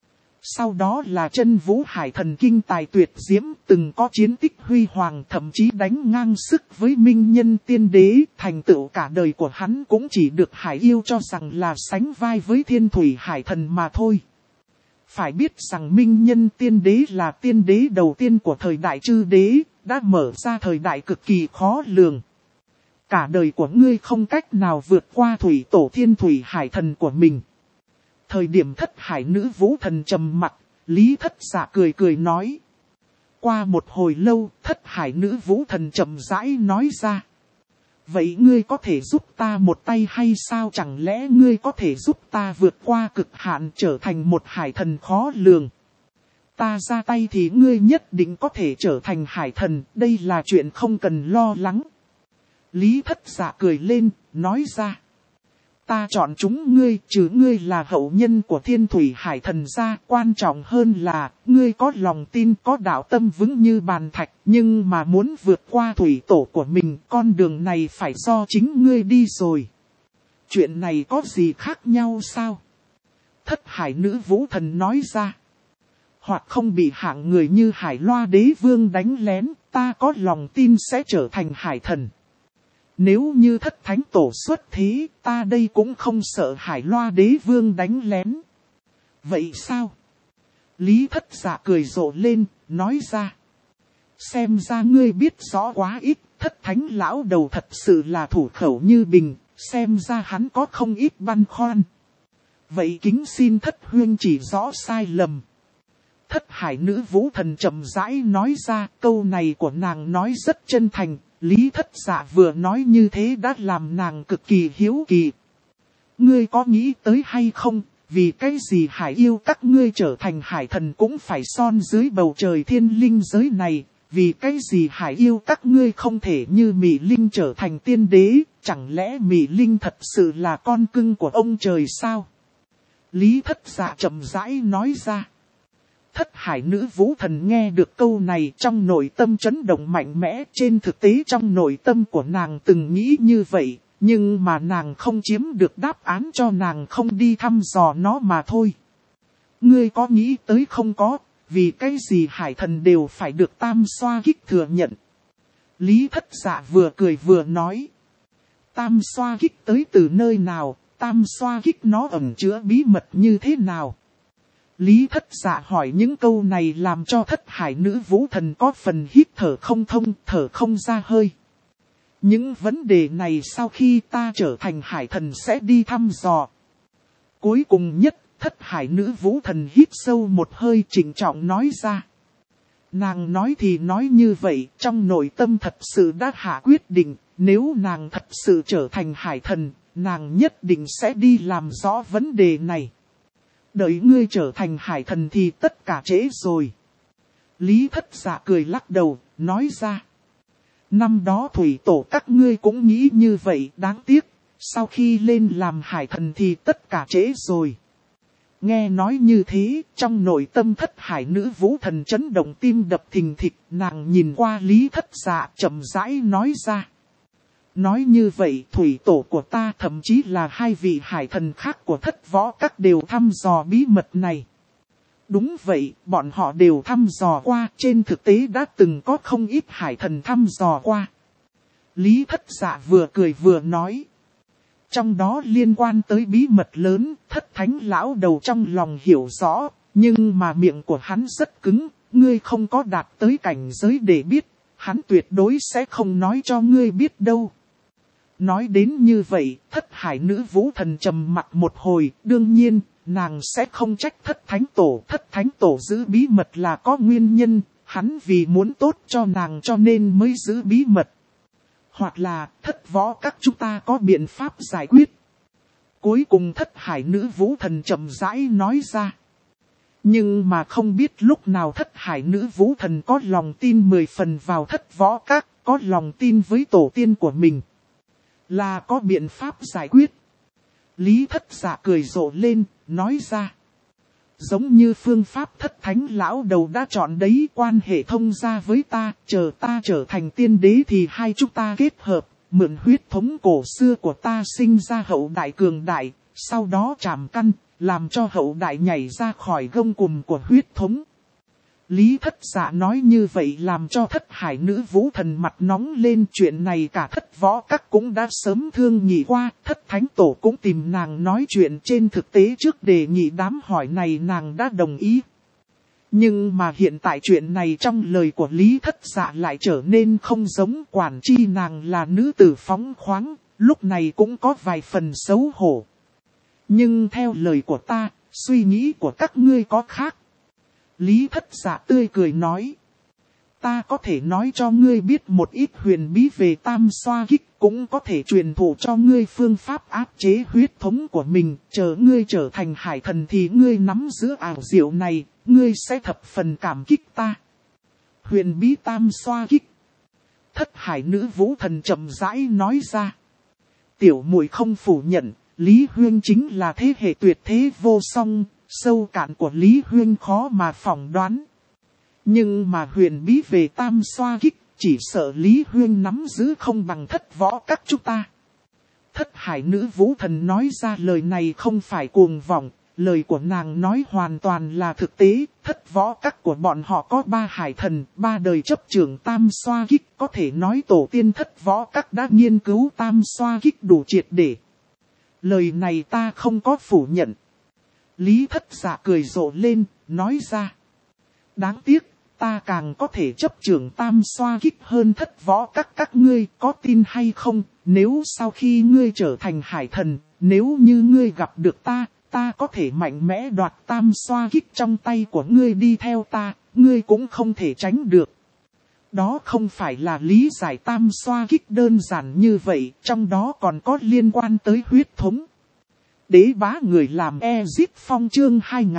Sau đó là Chân Vũ hải thần kinh tài tuyệt diễm, từng có chiến tích huy hoàng, thậm chí đánh ngang sức với Minh Nhân tiên đế, thành tựu cả đời của hắn cũng chỉ được hải yêu cho rằng là sánh vai với thiên thủy hải thần mà thôi. Phải biết rằng Minh Nhân tiên đế là tiên đế đầu tiên của thời đại Chư đế, đã mở ra thời đại cực kỳ khó lường. Cả đời của ngươi không cách nào vượt qua thủy tổ thiên thủy hải thần của mình. Thời điểm thất hải nữ vũ thần trầm mặc, Lý Thất Dạ cười cười nói. Qua một hồi lâu, thất hải nữ vũ thần chậm rãi nói ra. Vậy ngươi có thể giúp ta một tay hay sao? Chẳng lẽ ngươi có thể giúp ta vượt qua cực hạn trở thành một hải thần khó lường? Ta ra tay thì ngươi nhất định có thể trở thành hải thần, đây là chuyện không cần lo lắng. Lý Thất Dạ cười lên, nói ra. Ta chọn chúng ngươi, chứ ngươi là hậu nhân của thiên thủy hải thần ra, quan trọng hơn là, ngươi có lòng tin, có đạo tâm vững như bàn thạch, nhưng mà muốn vượt qua thủy tổ của mình, con đường này phải do chính ngươi đi rồi. Chuyện này có gì khác nhau sao? Thất hải nữ vũ thần nói ra. Hoặc không bị hạng người như Hải Loa đế vương đánh lén, ta có lòng tin sẽ trở thành hải thần. Nếu như thất thánh tổ xuất thế, ta đây cũng không sợ Hải Loa đế vương đánh lén. Vậy sao? Lý Thất Dạ cười rộ lên, nói ra. Xem ra ngươi biết rõ quá ít, thất thánh lão đầu thật sự là thủ khẩu như bình, xem ra hắn có không ít băn khoăn. Vậy kính xin thất huynh chỉ rõ sai lầm. Thất hải nữ vũ thần chậm rãi nói ra, câu này của nàng nói rất chân thành. Lý Thất Dạ vừa nói như thế đã làm nàng cực kỳ hiếu kỳ. Ngươi có nghĩ tới hay không, vì cái gì hải yêu các ngươi trở thành hải thần cũng phải son dưới bầu trời thiên linh giới này, vì cái gì hải yêu các ngươi không thể như Mị Linh trở thành tiên đế, chẳng lẽ Mị Linh thật sự là con cưng của ông trời sao? Lý Thất Dạ chậm rãi nói ra. Thất hải nữ vũ thần nghe được câu này trong nội tâm chấn động mạnh mẽ. Trên thực tế trong nội tâm của nàng từng nghĩ như vậy, nhưng mà nàng không chiếm được đáp án cho nàng không đi thăm dò nó mà thôi. Ngươi có nghĩ tới không có, vì cái gì hải thần đều phải được tam xoa kích thừa nhận. Lý Thất Dạ vừa cười vừa nói. Tam xoa kích tới từ nơi nào, tam xoa kích nó ẩn chứa bí mật như thế nào? Lý Thất Dạ hỏi những câu này làm cho thất hải nữ vũ thần có phần hít thở không thông, thở không ra hơi. Những vấn đề này sau khi ta trở thành hải thần sẽ đi thăm dò. Cuối cùng nhất, thất hải nữ vũ thần hít sâu một hơi trịnh trọng nói ra. Nàng nói thì nói như vậy, trong nội tâm thật sự đã hạ quyết định, nếu nàng thật sự trở thành hải thần, nàng nhất định sẽ đi làm rõ vấn đề này. Đợi ngươi trở thành hải thần thì tất cả trễ rồi. Lý Thất Dạ cười lắc đầu, nói ra. Năm đó thủy tổ các ngươi cũng nghĩ như vậy, đáng tiếc, sau khi lên làm hải thần thì tất cả trễ rồi. Nghe nói như thế, trong nội tâm thất hải nữ vũ thần chấn động tim đập thình thịch, nàng nhìn qua Lý Thất Dạ chậm rãi nói ra. Nói như vậy thủy tổ của ta thậm chí là hai vị hải thần khác của Thất Võ Các đều thăm dò bí mật này. Đúng vậy, bọn họ đều thăm dò qua, trên thực tế đã từng có không ít hải thần thăm dò qua. Lý Thất Dạ vừa cười vừa nói. Trong đó liên quan tới bí mật lớn, Thất Thánh lão đầu trong lòng hiểu rõ, nhưng mà miệng của hắn rất cứng, ngươi không có đạt tới cảnh giới để biết, hắn tuyệt đối sẽ không nói cho ngươi biết đâu. Nói đến như vậy, Thất Hải nữ vũ thần trầm mặt một hồi, đương nhiên, nàng sẽ không trách Thất Thánh Tổ. Thất Thánh Tổ giữ bí mật là có nguyên nhân, hắn vì muốn tốt cho nàng cho nên mới giữ bí mật. Hoặc là Thất Võ Các chúng ta có biện pháp giải quyết. Cuối cùng Thất Hải nữ vũ thần chậm rãi nói ra. Nhưng mà không biết lúc nào Thất Hải nữ vũ thần có lòng tin 10 phần vào Thất Võ Các, có lòng tin với tổ tiên của mình. Là có biện pháp giải quyết. Lý Thất Dạ cười rộ lên, nói ra. Giống như phương pháp Thất Thánh lão đầu đã chọn đấy, quan hệ thông gia với ta trở thành tiên đế thì hai chúng ta kết hợp, mượn huyết thống cổ xưa của ta sinh ra hậu đại cường đại, sau đó chạm căn, làm cho hậu đại nhảy ra khỏi gông cùm của huyết thống. Lý Thất Dạ nói như vậy làm cho Thất Hải nữ vũ thần mặt nóng lên, chuyện này cả Thất Võ Các cũng đã sớm thương nghị qua, Thất Thánh Tổ cũng tìm nàng nói chuyện, trên thực tế trước đề nghị đám hỏi này nàng đã đồng ý. Nhưng mà hiện tại chuyện này trong lời của Lý Thất Dạ lại trở nên không giống, quản chi nàng là nữ tử phóng khoáng, lúc này cũng có vài phần xấu hổ. Nhưng theo lời của ta, suy nghĩ của các ngươi có khác. Lý Thất Dạ tươi cười nói. Ta có thể nói cho ngươi biết một ít huyền bí về tam xoa kích, cũng có thể truyền thụ cho ngươi phương pháp áp chế huyết thống của mình. Chờ ngươi trở thành hải thần thì ngươi nắm giữ ảo diệu này, ngươi sẽ thập phần cảm kích ta. Huyền bí tam xoa kích. Thất Hải nữ vũ thần chậm rãi nói ra. Tiểu muội không phủ nhận, Lý Huyên chính là thế hệ tuyệt thế vô song. Sâu cạn của Lý Huyên khó mà phỏng đoán. Nhưng mà huyền bí về tam xoa kích, chỉ sợ Lý Huyên nắm giữ không bằng Thất Võ Các chúng ta. Thất Hải nữ vũ thần nói ra lời này không phải cuồng vọng, lời của nàng nói hoàn toàn là thực tế. Thất Võ Các của bọn họ có 3 hải thần, 3 đời chấp trưởng tam xoa kích, có thể nói tổ tiên Thất Võ Các đã nghiên cứu tam xoa kích đủ triệt để. Lời này ta không có phủ nhận. Lý Thất Dạ cười rộ lên, nói ra. Đáng tiếc, ta càng có thể chấp trưởng tam xoa kích hơn Thất Võ các ngươi, có tin hay không? Nếu sau khi ngươi trở thành hải thần, nếu như ngươi gặp được ta có thể mạnh mẽ đoạt tam xoa kích trong tay của ngươi đi theo ta, ngươi cũng không thể tránh được. Đó không phải là lý giải tam xoa kích đơn giản như vậy, trong đó còn có liên quan tới huyết thống. Đế bá người làm Ezit Phong chương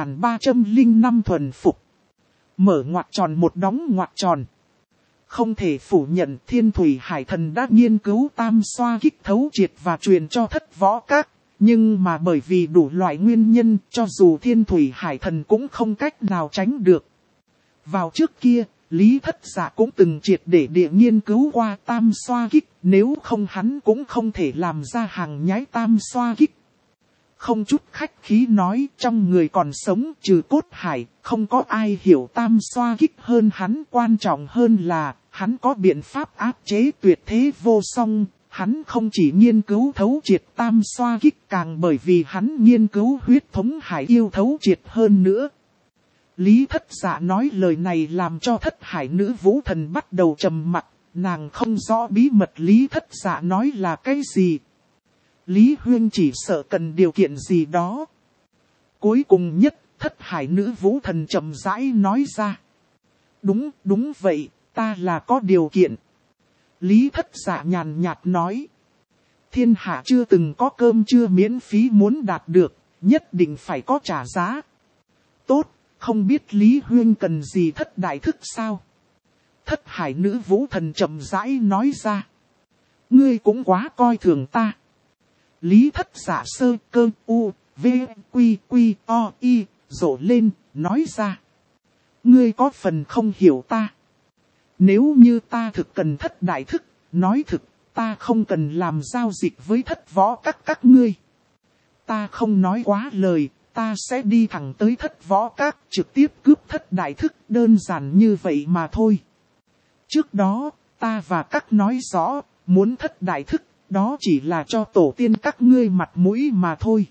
2305 thuần phục. Mở ngoặc tròn một đóng ngoặc tròn. Không thể phủ nhận Thiên Thủy Hải Thần đã nghiên cứu tam xoa kích thấu triệt và truyền cho Thất Võ Các. Nhưng mà bởi vì đủ loại nguyên nhân cho dù Thiên Thủy Hải Thần cũng không cách nào tránh được. Vào trước kia, Lý Thất Dạ cũng từng triệt để địa nghiên cứu qua tam xoa kích. Nếu không hắn cũng không thể làm ra hàng nhái tam xoa kích. Không chút khách khí nói, trong người còn sống trừ Cốt Hải, không có ai hiểu tam xoa kích hơn hắn. Quan trọng hơn là, hắn có biện pháp áp chế tuyệt thế vô song. Hắn không chỉ nghiên cứu thấu triệt tam xoa kích, càng bởi vì hắn nghiên cứu huyết thống hải yêu thấu triệt hơn nữa. Lý Thất Dạ nói lời này làm cho Thất Hải nữ vũ thần bắt đầu trầm mặc, nàng không rõ bí mật Lý Thất Dạ nói là cái gì. Lý Huyên chỉ sợ cần điều kiện gì đó. Cuối cùng nhất, Thất Hải nữ vũ thần chậm rãi nói ra. Đúng vậy, ta là có điều kiện. Lý Thất Dạ nhàn nhạt nói. Thiên hạ chưa từng có cơm trưa miễn phí, muốn đạt được, nhất định phải có trả giá. Tốt, không biết Lý Huyên cần gì thất đại thức sao? Thất Hải nữ vũ thần chậm rãi nói ra. Ngươi cũng quá coi thường ta. Lý Thất Dạ sơ cơ u, v, quy, o, y, rộ lên, nói ra. Ngươi có phần không hiểu ta. Nếu như ta thực cần thất đại thức, nói thực, ta không cần làm giao dịch với Thất Võ các ngươi. Ta không nói quá lời, ta sẽ đi thẳng tới Thất Võ Các trực tiếp cướp Thất Đại Thức, đơn giản như vậy mà thôi. Trước đó, ta và các nói rõ, muốn Thất Đại Thức, đó chỉ là cho tổ tiên các ngươi mặt mũi mà thôi.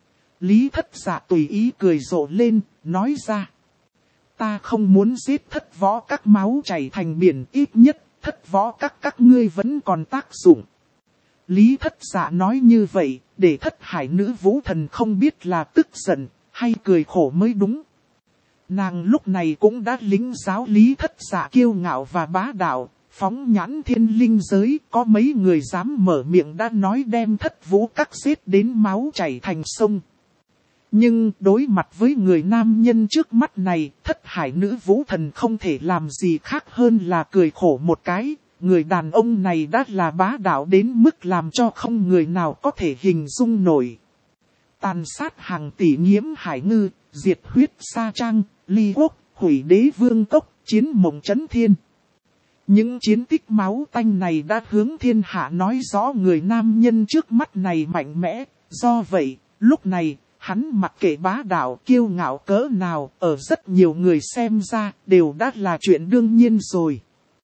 Lý Thất Dạ tùy ý cười rộ lên, nói ra. Ta không muốn giết Thất Võ Các máu chảy thành biển, ít nhất, Thất Võ các ngươi vẫn còn tác dụng. Lý Thất Dạ nói như vậy, để Thất Hải nữ vũ thần không biết là tức giận, hay cười khổ mới đúng. Nàng lúc này cũng đã lính giáo Lý Thất Dạ kiêu ngạo và bá đạo, phóng nhãn thiên linh giới, có mấy người dám mở miệng đã nói đem Thất Vũ Các giết đến máu chảy thành sông. Nhưng đối mặt với người nam nhân trước mắt này, Thất Hải nữ vũ thần không thể làm gì khác hơn là cười khổ một cái. Người đàn ông này đã là bá đạo đến mức làm cho không người nào có thể hình dung nổi. Tàn sát hàng tỷ nhiễm hải ngư, diệt huyết sa trang, ly quốc, hủy đế vương cốc, chiến mộng chấn thiên. Những chiến tích máu tanh này đã hướng thiên hạ nói rõ người nam nhân trước mắt này mạnh mẽ. Do vậy, lúc này, hắn mặc kệ bá đạo kiêu ngạo cỡ nào, ở rất nhiều người xem ra, đều đã là chuyện đương nhiên rồi.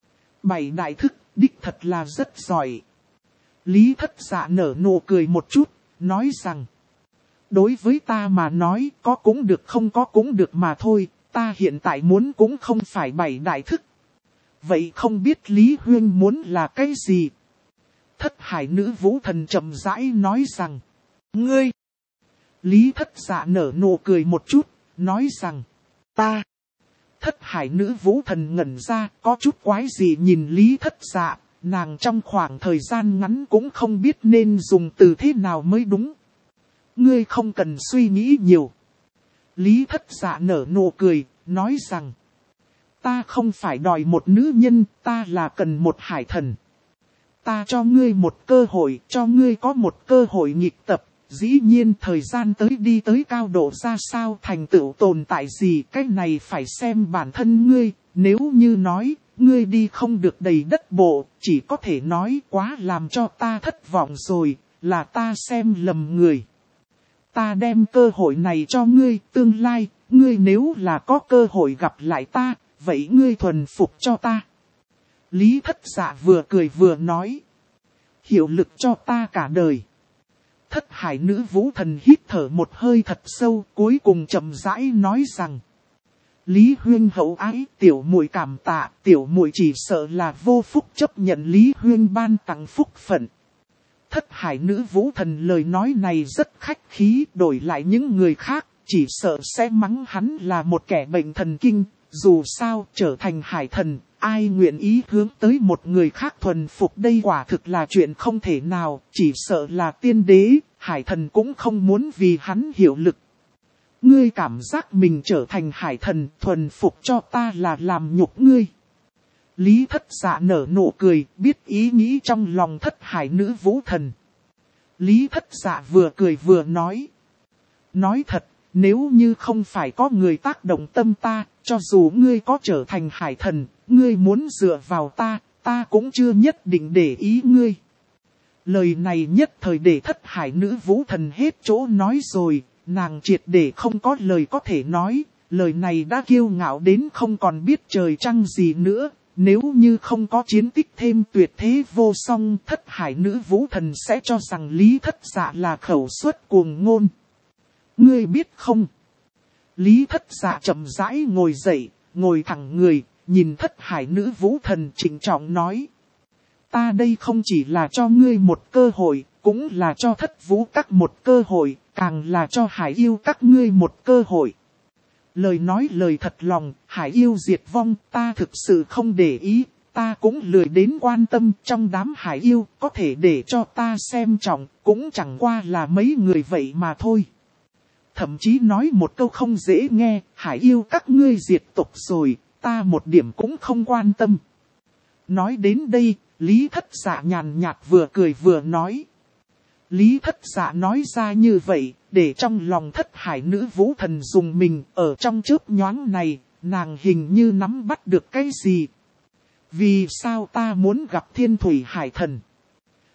7 đại thức, đích thật là rất giỏi. Lý Thất Dạ nở nụ cười một chút, nói rằng. Đối với ta mà nói, có cũng được không có cũng được mà thôi, ta hiện tại muốn cũng không phải 7 đại thức. Vậy không biết Lý Huyên muốn là cái gì? Thất Hải nữ vũ thần chậm rãi nói rằng. Ngươi! Lý Thất Dạ nở nụ cười một chút, nói rằng. Ta! Thất Hải nữ vũ thần ngẩn ra, có chút quái gì nhìn Lý Thất Dạ, nàng trong khoảng thời gian ngắn cũng không biết nên dùng từ thế nào mới đúng. Ngươi không cần suy nghĩ nhiều. Lý Thất Dạ nở nụ cười, nói rằng. Ta không phải đòi một nữ nhân, ta là cần một hải thần. Ta cho ngươi một cơ hội, cho ngươi có một cơ hội nghịch tập. Dĩ nhiên thời gian tới đi tới cao độ ra sao thành tựu tồn tại gì, cái này phải xem bản thân ngươi, nếu như nói, ngươi đi không được đầy đất bộ, chỉ có thể nói quá làm cho ta thất vọng rồi, là ta xem lầm người. Ta đem cơ hội này cho ngươi, tương lai, ngươi nếu là có cơ hội gặp lại ta, vậy ngươi thuần phục cho ta. Lý Thất Dạ vừa cười vừa nói, hiệu lực cho ta cả đời. Thất Hải nữ vũ thần hít thở một hơi thật sâu, cuối cùng chậm rãi nói rằng. Lý Huyên hậu ái, tiểu muội cảm tạ, tiểu muội chỉ sợ là vô phúc chấp nhận Lý Huyên ban tặng phúc phận. Thất Hải nữ vũ thần lời nói này rất khách khí, đổi lại những người khác, chỉ sợ sẽ mắng hắn là một kẻ bệnh thần kinh, dù sao trở thành hải thần. Ai nguyện ý hướng tới một người khác thuần phục đây quả thực là chuyện không thể nào, chỉ sợ là tiên đế, hải thần cũng không muốn vì hắn hiệu lực. Ngươi cảm giác mình trở thành hải thần, thuần phục cho ta là làm nhục ngươi. Lý Thất Dạ nở nụ cười, biết ý nghĩ trong lòng Thất Hải nữ vũ thần. Lý Thất Dạ vừa cười vừa nói. Nói thật, nếu như không phải có người tác động tâm ta, cho dù ngươi có trở thành hải thần, ngươi muốn dựa vào ta, ta cũng chưa nhất định để ý ngươi. Lời này nhất thời để Thất Hải nữ vũ thần hết chỗ nói rồi, nàng triệt để không có lời có thể nói, lời này đã kiêu ngạo đến không còn biết trời trăng gì nữa. Nếu như không có chiến tích thêm tuyệt thế vô song, Thất Hải nữ vũ thần sẽ cho rằng Lý Thất Dạ là khẩu suất cuồng ngôn. Ngươi biết không? Lý Thất Dạ chậm rãi ngồi dậy, ngồi thẳng người, nhìn Thất Hải nữ vũ thần trịnh trọng nói. Ta đây không chỉ là cho ngươi một cơ hội, cũng là cho Thất Vũ Các một cơ hội, càng là cho Hải yêu các ngươi một cơ hội. Lời nói lời thật lòng, Hải yêu diệt vong, ta thực sự không để ý, ta cũng lười đến quan tâm trong đám Hải yêu, có thể để cho ta xem trọng, cũng chẳng qua là mấy người vậy mà thôi. Thậm chí nói một câu không dễ nghe, Hải yêu các ngươi diệt tộc rồi, ta một điểm cũng không quan tâm. Nói đến đây, Lý Thất Dạ nhàn nhạt vừa cười vừa nói. Lý Thất Dạ nói ra như vậy, để trong lòng Thất Hải nữ vũ thần dùng mình, ở trong chớp nhoáng này, nàng hình như nắm bắt được cái gì. Vì sao ta muốn gặp Thiên Thủy Hải thần?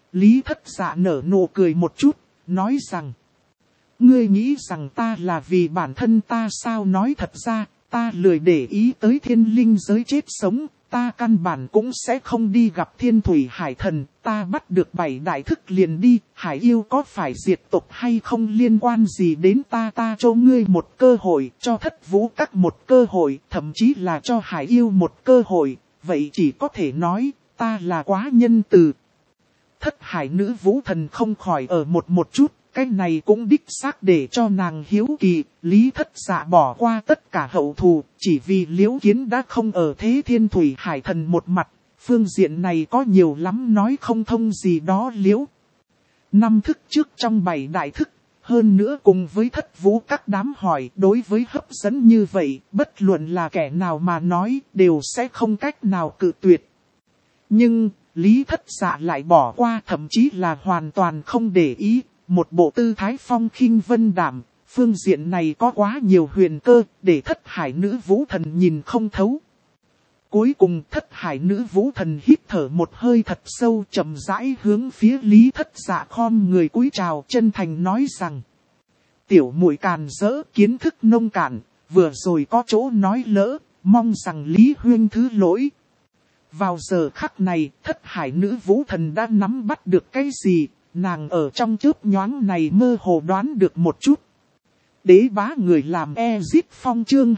Lý Thất Dạ nở nụ cười một chút, nói rằng. Ngươi nghĩ rằng ta là vì bản thân ta sao? Nói thật ra, ta lười để ý tới thiên linh giới chết sống, ta căn bản cũng sẽ không đi gặp Thiên Thủy Hải Thần, ta bắt được 7 đại thức liền đi, Hải yêu có phải diệt tộc hay không liên quan gì đến ta? Ta cho ngươi một cơ hội, cho Thất Vũ Các một cơ hội, thậm chí là cho Hải yêu một cơ hội, vậy chỉ có thể nói, ta là quá nhân từ. Thất Hải Nữ Vũ Thần không khỏi ở một chút. Cái này cũng đích xác để cho nàng hiếu kỳ, Lý Thất Dạ bỏ qua tất cả hậu thù, chỉ vì Liễu Kiến đã không ở thế Thiên Thủy Hải Thần một mặt, phương diện này có nhiều lắm nói không thông gì đó. Liễu 5 thức trước trong 7 đại thức, hơn nữa cùng với Thất Vũ các đám hỏi đối với hấp dẫn như vậy, bất luận là kẻ nào mà nói đều sẽ không cách nào cự tuyệt. Nhưng, Lý Thất Dạ lại bỏ qua, thậm chí là hoàn toàn không để ý. Một bộ tư thái phong khinh vân đảm, phương diện này có quá nhiều huyền cơ, để Thất Hải Nữ Vũ Thần nhìn không thấu. Cuối cùng Thất Hải Nữ Vũ Thần hít thở một hơi thật sâu, chậm rãi hướng phía Lý Thất Dạ khom người cúi chào, chân thành nói rằng. Tiểu muội càn rỡ, kiến thức nông cạn, vừa rồi có chỗ nói lỡ, mong rằng Lý huynh thứ lỗi. Vào giờ khắc này, Thất Hải Nữ Vũ Thần đã nắm bắt được cái gì? Nàng ở trong chớp nhoáng này mơ hồ đoán được một chút. Đế bá người làm Ezit Phong chương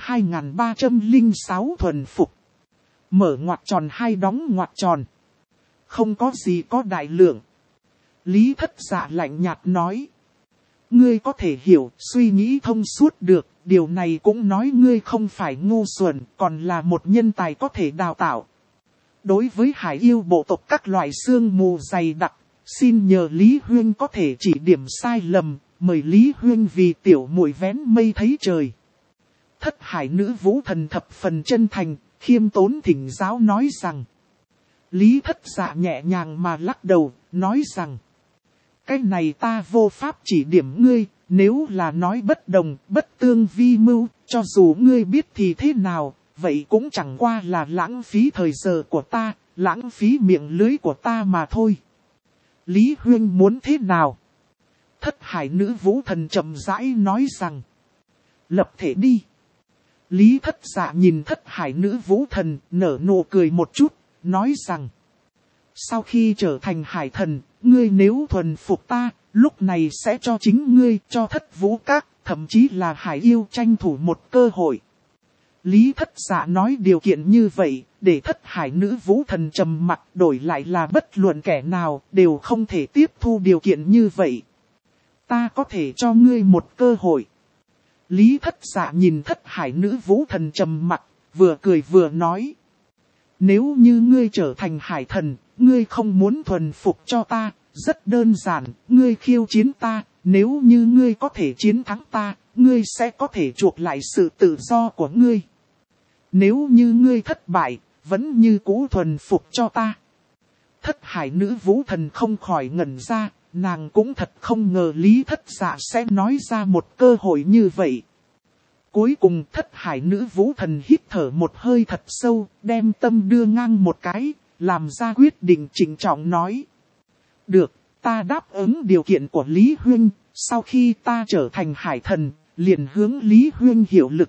2306 thuần phục. Mở ngoặc tròn hay đóng ngoặc tròn. Không có gì có đại lượng. Lý Thất Dạ lạnh nhạt nói. Ngươi có thể hiểu, suy nghĩ thông suốt được. Điều này cũng nói ngươi không phải ngu xuẩn, còn là một nhân tài có thể đào tạo. Đối với hải yêu bộ tộc các loại xương mù dày đặc. Xin nhờ Lý Huyên có thể chỉ điểm sai lầm, mời Lý Huyên vì tiểu muội vén mây thấy trời. Thất Hải Nữ Vũ Thần thập phần chân thành, khiêm tốn thỉnh giáo nói rằng. Lý Thất Dạ nhẹ nhàng mà lắc đầu, nói rằng. Cái này ta vô pháp chỉ điểm ngươi, nếu là nói bất đồng, bất tương vi mưu, cho dù ngươi biết thì thế nào, vậy cũng chẳng qua là lãng phí thời giờ của ta, lãng phí miệng lưới của ta mà thôi. Lý Huyên muốn thế nào? Thất Hải Nữ Vũ Thần chậm rãi nói rằng. Lập thể đi. Lý Thất Dạ nhìn Thất Hải Nữ Vũ Thần nở nụ cười một chút, nói rằng. Sau khi trở thành Hải Thần, ngươi nếu thuần phục ta, lúc này sẽ cho chính ngươi, cho Thất Vũ Các, thậm chí là Hải yêu tranh thủ một cơ hội. Lý Thất Dạ nói điều kiện như vậy, để Thất Hải Nữ Vũ Thần trầm mặc, đổi lại là bất luận kẻ nào đều không thể tiếp thu điều kiện như vậy. Ta có thể cho ngươi một cơ hội. Lý Thất Dạ nhìn Thất Hải Nữ Vũ Thần trầm mặc, vừa cười vừa nói. Nếu như ngươi trở thành Hải Thần, ngươi không muốn thuần phục cho ta, rất đơn giản, ngươi khiêu chiến ta, nếu như ngươi có thể chiến thắng ta, ngươi sẽ có thể chuộc lại sự tự do của ngươi. Nếu như ngươi thất bại, vẫn như cũ thuần phục cho ta. Thất Hải Nữ Vũ Thần không khỏi ngẩn ra, nàng cũng thật không ngờ Lý Thất Dạ sẽ nói ra một cơ hội như vậy. Cuối cùng Thất Hải Nữ Vũ Thần hít thở một hơi thật sâu, đem tâm đưa ngang một cái, làm ra quyết định trịnh trọng nói. Được, ta đáp ứng điều kiện của Lý Huyên, sau khi ta trở thành Hải Thần, liền hướng Lý Huyên hiệu lực.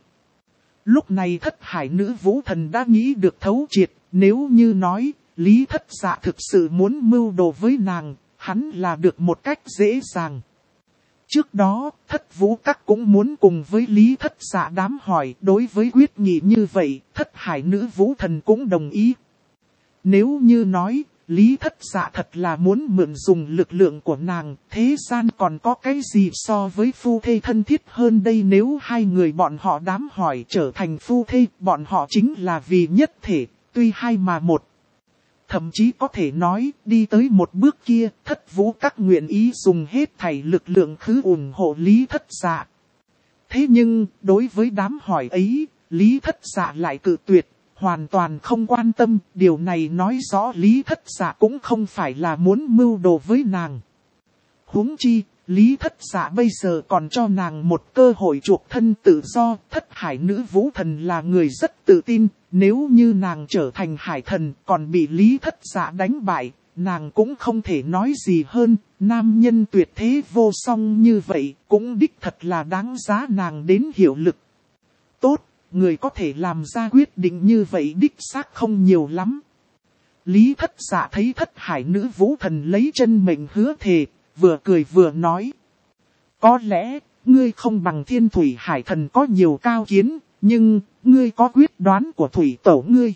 Lúc này Thất Hải Nữ Vũ Thần đã nghĩ được thấu triệt, nếu như nói, Lý Thất Dạ thực sự muốn mưu đồ với nàng, hắn là được một cách dễ dàng. Trước đó, Thất Vũ Các cũng muốn cùng với Lý Thất Dạ đám hỏi, đối với quyết nghị như vậy, Thất Hải Nữ Vũ Thần cũng đồng ý. Nếu như nói, Lý Thất Dạ thật là muốn mượn dùng lực lượng của nàng, thế gian còn có cái gì so với phu thê thân thiết hơn đây? Nếu hai người bọn họ đám hỏi trở thành phu thê, bọn họ chính là vì nhất thể, tuy hai mà một. Thậm chí có thể nói, đi tới một bước kia, Thất Vũ Các nguyện ý dùng hết thảy lực lượng khứ ủng hộ Lý Thất Dạ. Thế nhưng, đối với đám hỏi ấy, Lý Thất Dạ lại cự tuyệt, hoàn toàn không quan tâm. Điều này nói rõ Lý Thất Dạ cũng không phải là muốn mưu đồ với nàng. Huống chi, Lý Thất Dạ bây giờ còn cho nàng một cơ hội chuộc thân tự do. Thất Hải Nữ Vũ Thần là người rất tự tin. Nếu như nàng trở thành Hải Thần còn bị Lý Thất Dạ đánh bại, nàng cũng không thể nói gì hơn, nam nhân tuyệt thế vô song như vậy, cũng đích thật là đáng giá nàng đến hiệu lực. Tốt, người có thể làm ra quyết định như vậy đích xác không nhiều lắm. Lý Thất Dạ thấy Thất Hải nữ vũ thần lấy chân mệnh hứa thề, vừa cười vừa nói. Có lẽ, ngươi không bằng Thiên Thủy Hải thần có nhiều cao kiến, nhưng, ngươi có quyết đoán của thủy tổ ngươi.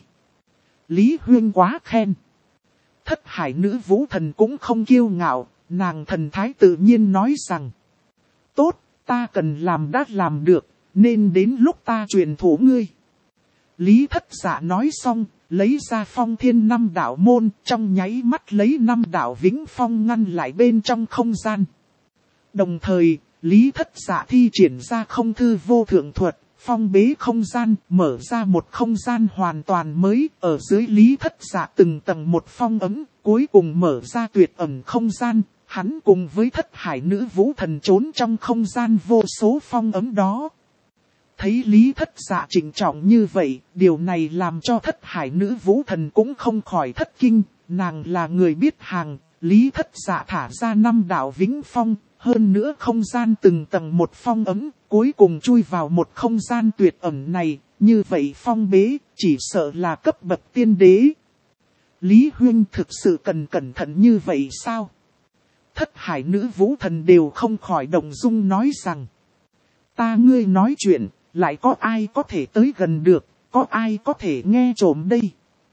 Lý Huyên quá khen. Thất Hải nữ vũ thần cũng không kiêu ngạo, nàng thần thái tự nhiên nói rằng. Tốt, ta cần làm đã làm được, nên đến lúc ta truyền thụ ngươi. Lý Thất Dạ nói xong, lấy ra Phong Thiên 5 đạo môn, trong nháy mắt lấy 5 đạo Vĩnh Phong ngăn lại bên trong không gian. Đồng thời, Lý Thất Dạ thi triển ra không thư vô thượng thuật, phong bế không gian, mở ra một không gian hoàn toàn mới, ở dưới Lý Thất Dạ từng tầng một phong ấm, cuối cùng mở ra tuyệt ẩn không gian, hắn cùng với Thất Hải nữ vũ thần trốn trong không gian vô số phong ấm đó. Thấy Lý Thất Dạ trịnh trọng như vậy, điều này làm cho Thất Hải nữ vũ thần cũng không khỏi thất kinh, nàng là người biết hàng, Lý Thất Dạ thả ra 5 đạo Vĩnh Phong, hơn nữa không gian từng tầng một phong ấm, cuối cùng chui vào một không gian tuyệt ẩn này, như vậy phong bế, chỉ sợ là cấp bậc tiên đế. Lý Huyên thực sự cần cẩn thận như vậy sao? Thất Hải nữ vũ thần đều không khỏi động dung nói rằng, ta ngươi nói chuyện, lại có ai có thể tới gần được, có ai có thể nghe trộm đây?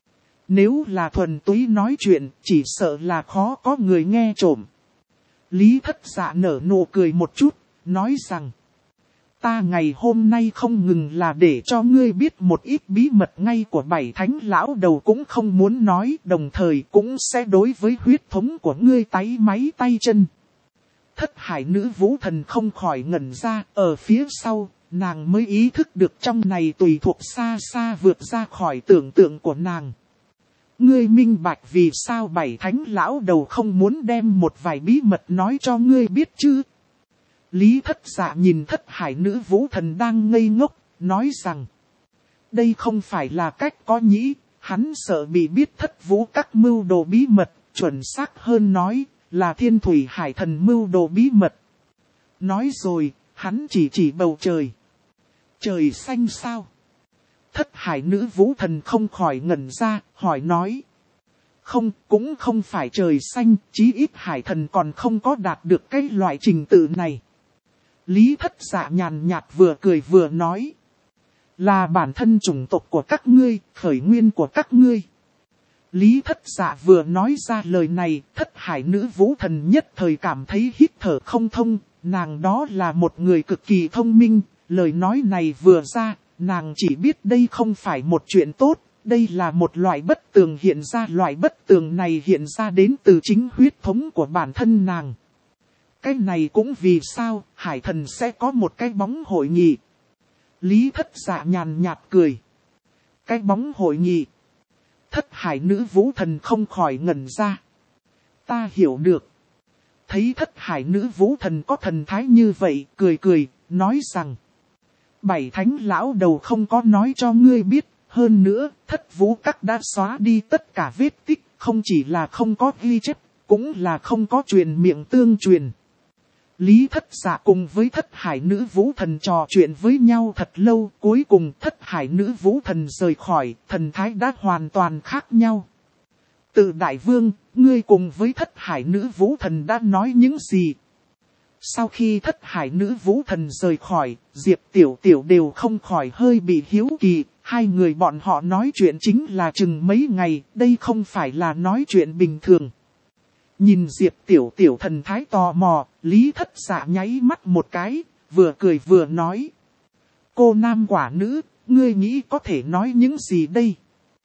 Nếu là thuần túy nói chuyện, chỉ sợ là khó có người nghe trộm. Lý Thất Dạ nở nụ cười một chút, nói rằng, ta ngày hôm nay không ngừng là để cho ngươi biết một ít bí mật ngay của 7 thánh lão đầu cũng không muốn nói, đồng thời cũng sẽ đối với huyết thống của ngươi táy máy tay chân. Thất Hải nữ vũ thần không khỏi ngẩn ra, ở phía sau, nàng mới ý thức được trong này tùy thuộc xa xa vượt ra khỏi tưởng tượng của nàng. Ngươi minh bạch vì sao 7 thánh lão đầu không muốn đem một vài bí mật nói cho ngươi biết chứ? Lý Thất Dạ nhìn Thất Hải nữ vũ thần đang ngây ngốc, nói rằng, đây không phải là cách có nhĩ, hắn sợ bị biết Thất Vũ các mưu đồ bí mật, chuẩn xác hơn nói, là Thiên Thủy Hải thần mưu đồ bí mật. Nói rồi, hắn chỉ bầu trời. Trời xanh sao? Thất Hải nữ vũ thần không khỏi ngẩn ra, hỏi nói. Không, cũng không phải trời xanh, chí ít hải thần còn không có đạt được cái loại trình tự này. Lý Thất Dạ nhàn nhạt vừa cười vừa nói. Là bản thân chủng tộc của các ngươi, khởi nguyên của các ngươi. Lý Thất Dạ vừa nói ra lời này, Thất Hải nữ vũ thần nhất thời cảm thấy hít thở không thông, nàng đó là một người cực kỳ thông minh, lời nói này vừa ra, nàng chỉ biết đây không phải một chuyện tốt, đây là một loại bất tường hiện ra, loại bất tường này hiện ra đến từ chính huyết thống của bản thân nàng. Cái này cũng vì sao, hải thần sẽ có một cái bóng hội nghị. Lý Thất Dạ nhàn nhạt cười. Cái bóng hội nghị. Thất Hải nữ vũ thần không khỏi ngẩn ra. Ta hiểu được. Thấy Thất Hải nữ vũ thần có thần thái như vậy, cười, nói rằng. 7 thánh lão đầu không có nói cho ngươi biết, hơn nữa, Thất Vũ các đã xóa đi tất cả vết tích, không chỉ là không có ghi chép, cũng là không có truyền miệng tương truyền. Lý Thất Dạ cùng với Thất Hải nữ vũ thần trò chuyện với nhau thật lâu, cuối cùng Thất Hải nữ vũ thần rời khỏi, thần thái đã hoàn toàn khác nhau. Từ Đại Vương, ngươi cùng với Thất Hải nữ vũ thần đã nói những gì? Sau khi Thất Hải nữ vũ thần rời khỏi, Diệp Tiểu Tiểu đều không khỏi hơi bị hiếu kỳ, hai người bọn họ nói chuyện chính là chừng mấy ngày, đây không phải là nói chuyện bình thường. Nhìn Diệp Tiểu Tiểu thần thái tò mò, Lý Thất Dạ nháy mắt một cái, vừa cười vừa nói. Cô nam quả nữ, ngươi nghĩ có thể nói những gì đây?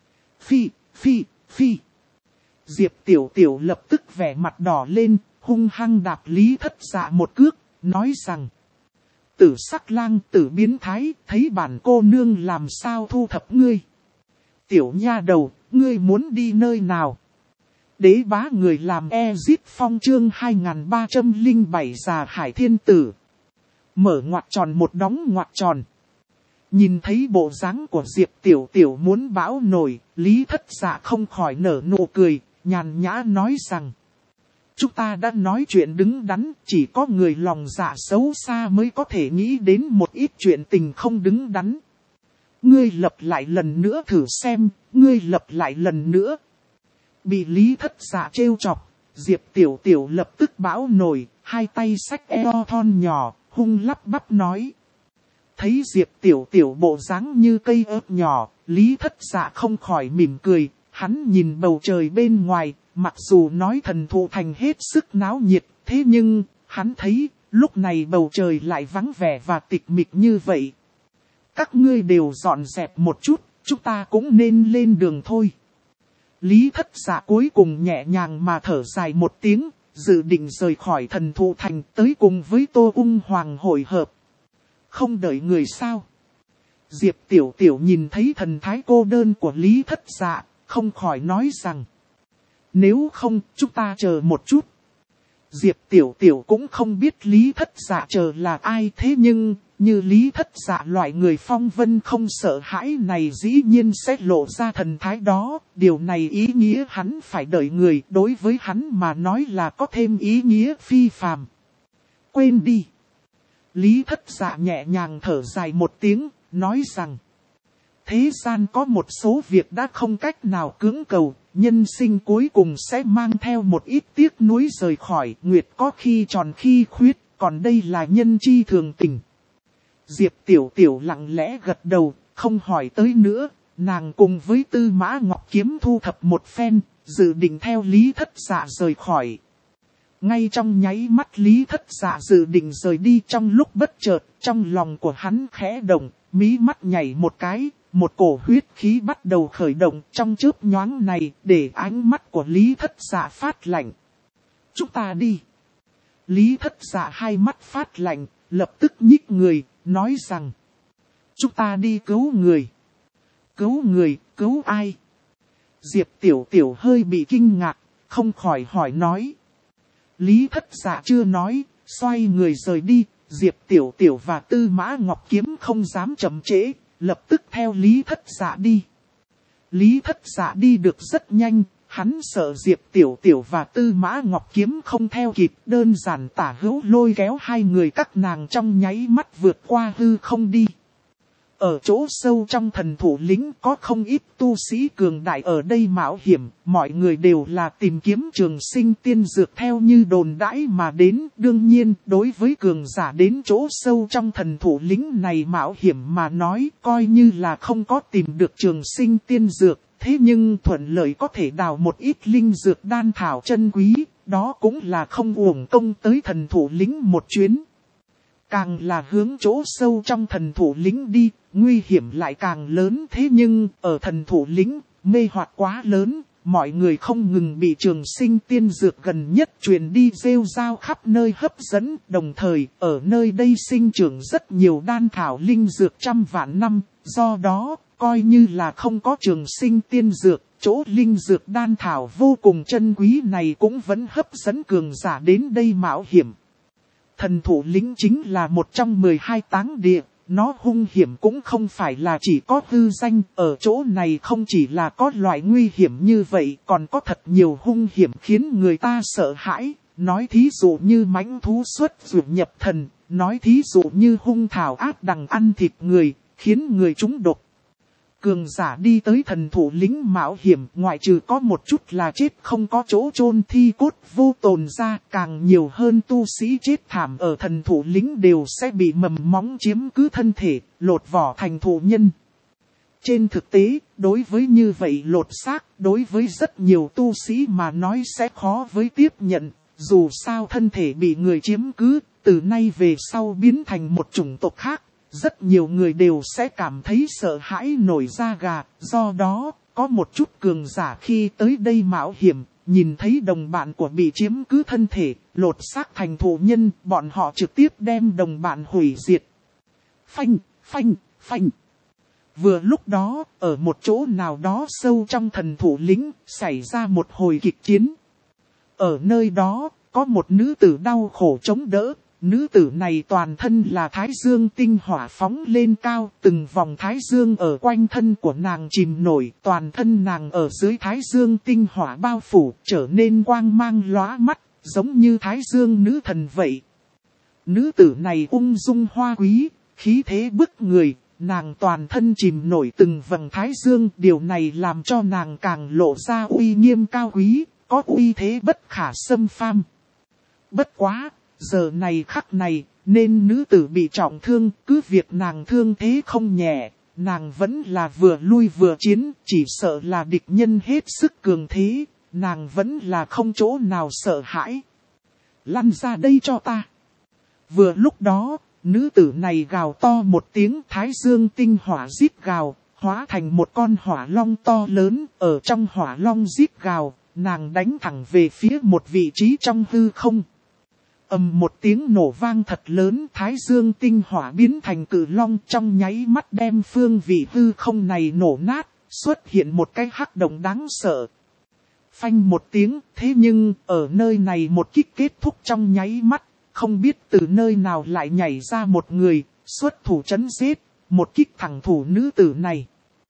Phi. Diệp Tiểu Tiểu lập tức vẻ mặt đỏ lên, hung hăng đạp Lý Thất Dạ một cước, nói rằng. Tử sắc lang tử biến thái, thấy bản cô nương làm sao thu thập ngươi. Tiểu nha đầu, ngươi muốn đi nơi nào? Đế bá người làm Ezit Phong chương 2307 già hải thiên tử. Mở ngoặc tròn một đóng ngoặc tròn. Nhìn thấy bộ dáng của Diệp Tiểu Tiểu muốn bão nổi, Lý Thất Dạ không khỏi nở nụ cười, nhàn nhã nói rằng. Chúng ta đã nói chuyện đứng đắn, chỉ có người lòng dạ xấu xa mới có thể nghĩ đến một ít chuyện tình không đứng đắn. Ngươi lặp lại lần nữa thử xem, ngươi lặp lại lần nữa. Bị Lý Thất Dạ trêu chọc, Diệp Tiểu Tiểu lập tức bão nổi, hai tay xách eo thon nhỏ, hung lắp bắp nói. Thấy Diệp Tiểu Tiểu bộ dáng như cây ớt nhỏ, Lý Thất Dạ không khỏi mỉm cười, hắn nhìn bầu trời bên ngoài, mặc dù nói thần thụ thành hết sức náo nhiệt, thế nhưng, hắn thấy, lúc này bầu trời lại vắng vẻ và tịch mịch như vậy. Các ngươi đều dọn dẹp một chút, chúng ta cũng nên lên đường thôi. Lý Thất Dạ cuối cùng nhẹ nhàng mà thở dài một tiếng, dự định rời khỏi thần thụ thành tới cùng với Tô Ung Hoàng hội hợp. Không đợi người sao? Diệp Tiểu Tiểu nhìn thấy thần thái cô đơn của Lý Thất Dạ, không khỏi nói rằng. Nếu không, chúng ta chờ một chút. Diệp Tiểu Tiểu cũng không biết Lý Thất Dạ chờ là ai, thế nhưng, như Lý Thất Dạ loại người phong vân không sợ hãi này dĩ nhiên sẽ lộ ra thần thái đó. Điều này ý nghĩa hắn phải đợi người, đối với hắn mà nói là có thêm ý nghĩa phi phàm. Quên đi. Lý Thất Dạ nhẹ nhàng thở dài một tiếng, nói rằng. Thế gian có một số việc đã không cách nào cưỡng cầu, nhân sinh cuối cùng sẽ mang theo một ít tiếc nuối rời khỏi, nguyệt có khi tròn khi khuyết, còn đây là nhân chi thường tình. Diệp Tiểu Tiểu lặng lẽ gật đầu, không hỏi tới nữa, nàng cùng với Tư Mã Ngọc Kiếm thu thập một phen, dự định theo Lý Thất Dạ rời khỏi. Ngay trong nháy mắt Lý Thất Dạ dự định rời đi, trong lúc bất chợt, trong lòng của hắn khẽ động, mí mắt nhảy một cái, một cổ huyết khí bắt đầu khởi động trong chớp nhoáng này, để ánh mắt của Lý Thất Dạ phát lạnh. Chúng ta đi. Lý Thất Dạ hai mắt phát lạnh, lập tức nhích người, nói rằng. Chúng ta đi cứu người. Cứu người, cứu ai? Diệp Tiểu Tiểu hơi bị kinh ngạc, không khỏi hỏi nói. Lý Thất Dạ chưa nói, xoay người rời đi, Diệp Tiểu Tiểu và Tư Mã Ngọc Kiếm không dám chậm trễ, lập tức theo Lý Thất Dạ đi. Lý Thất Dạ đi được rất nhanh, hắn sợ Diệp Tiểu Tiểu và Tư Mã Ngọc Kiếm không theo kịp, đơn giản tả hữu lôi kéo hai người các nàng trong nháy mắt vượt qua hư không đi. Ở chỗ sâu trong thần thủ lĩnh có không ít tu sĩ cường đại ở đây mạo hiểm, mọi người đều là tìm kiếm trường sinh tiên dược theo như đồn đãi mà đến. Đương nhiên, đối với cường giả đến chỗ sâu trong thần thủ lĩnh này mạo hiểm mà nói, coi như là không có tìm được trường sinh tiên dược, thế nhưng thuận lợi có thể đào một ít linh dược đan thảo chân quý, đó cũng là không uổng công tới thần thủ lĩnh một chuyến. Càng là hướng chỗ sâu trong thần thủ lĩnh đi, nguy hiểm lại càng lớn, thế nhưng ở thần thủ lĩnh, mê hoặc quá lớn, mọi người không ngừng bị trường sinh tiên dược gần nhất truyền đi rêu rao khắp nơi hấp dẫn, đồng thời ở nơi đây sinh trưởng rất nhiều đan thảo linh dược trăm vạn năm, do đó coi như là không có trường sinh tiên dược, chỗ linh dược đan thảo vô cùng chân quý này cũng vẫn hấp dẫn cường giả đến đây mạo hiểm. Thần thủ lĩnh chính là một trong 12 táng địa, nó hung hiểm cũng không phải là chỉ có hư danh, ở chỗ này không chỉ là có loại nguy hiểm như vậy, còn có thật nhiều hung hiểm khiến người ta sợ hãi, nói thí dụ như mãnh thú xuất dụ nhập thần, nói thí dụ như hung thảo ác đằng ăn thịt người, khiến người trúng độc. Cường giả đi tới thần thủ lĩnh mạo hiểm, ngoại trừ có một chút là chết không có chỗ chôn thi cốt vô tồn ra, càng nhiều hơn tu sĩ chết thảm ở thần thủ lĩnh đều sẽ bị mầm móng chiếm cứ thân thể, lột vỏ thành thụ nhân. Trên thực tế, đối với như vậy lột xác, đối với rất nhiều tu sĩ mà nói sẽ khó với tiếp nhận, dù sao thân thể bị người chiếm cứ, từ nay về sau biến thành một chủng tộc khác. Rất nhiều người đều sẽ cảm thấy sợ hãi nổi da gà, do đó, có một chút cường giả khi tới đây mạo hiểm, nhìn thấy đồng bạn của bị chiếm cứ thân thể, lột xác thành thụ nhân, bọn họ trực tiếp đem đồng bạn hủy diệt. Phanh, phanh, phanh. Vừa lúc đó, ở một chỗ nào đó sâu trong thần thủ lĩnh, xảy ra một hồi kịch chiến. Ở nơi đó, có một nữ tử đau khổ chống đỡ. nữ tử này toàn thân là thái dương tinh hỏa phóng lên cao, từng vòng thái dương ở quanh thân của nàng chìm nổi, toàn thân nàng ở dưới thái dương tinh hỏa bao phủ, trở nên quang mang lóa mắt, giống như thái dương nữ thần vậy. Nữ tử này ung dung hoa quý, khí thế bức người, nàng toàn thân chìm nổi từng vầng thái dương, điều này làm cho nàng càng lộ ra uy nghiêm cao quý, có uy thế bất khả xâm pham. Bất quá, giờ này khắc này, nên nữ tử bị trọng thương, cứ việc nàng thương thế không nhẹ, nàng vẫn là vừa lui vừa chiến, chỉ sợ là địch nhân hết sức cường thế, nàng vẫn là không chỗ nào sợ hãi. Lăn ra đây cho ta. Vừa lúc đó, nữ tử này gào to một tiếng, thái dương tinh hỏa rít gào, hóa thành một con hỏa long to lớn, ở trong hỏa long rít gào, nàng đánh thẳng về phía một vị trí trong hư không. Ầm một tiếng nổ vang thật lớn, thái dương tinh hỏa biến thành cự long, trong nháy mắt đem phương vị hư không này nổ nát, xuất hiện một cái hắc động đáng sợ. Phanh một tiếng, thế nhưng ở nơi này một kích kết thúc trong nháy mắt, không biết từ nơi nào lại nhảy ra một người, xuất thủ chấn giết, một kích thẳng thủ nữ tử này.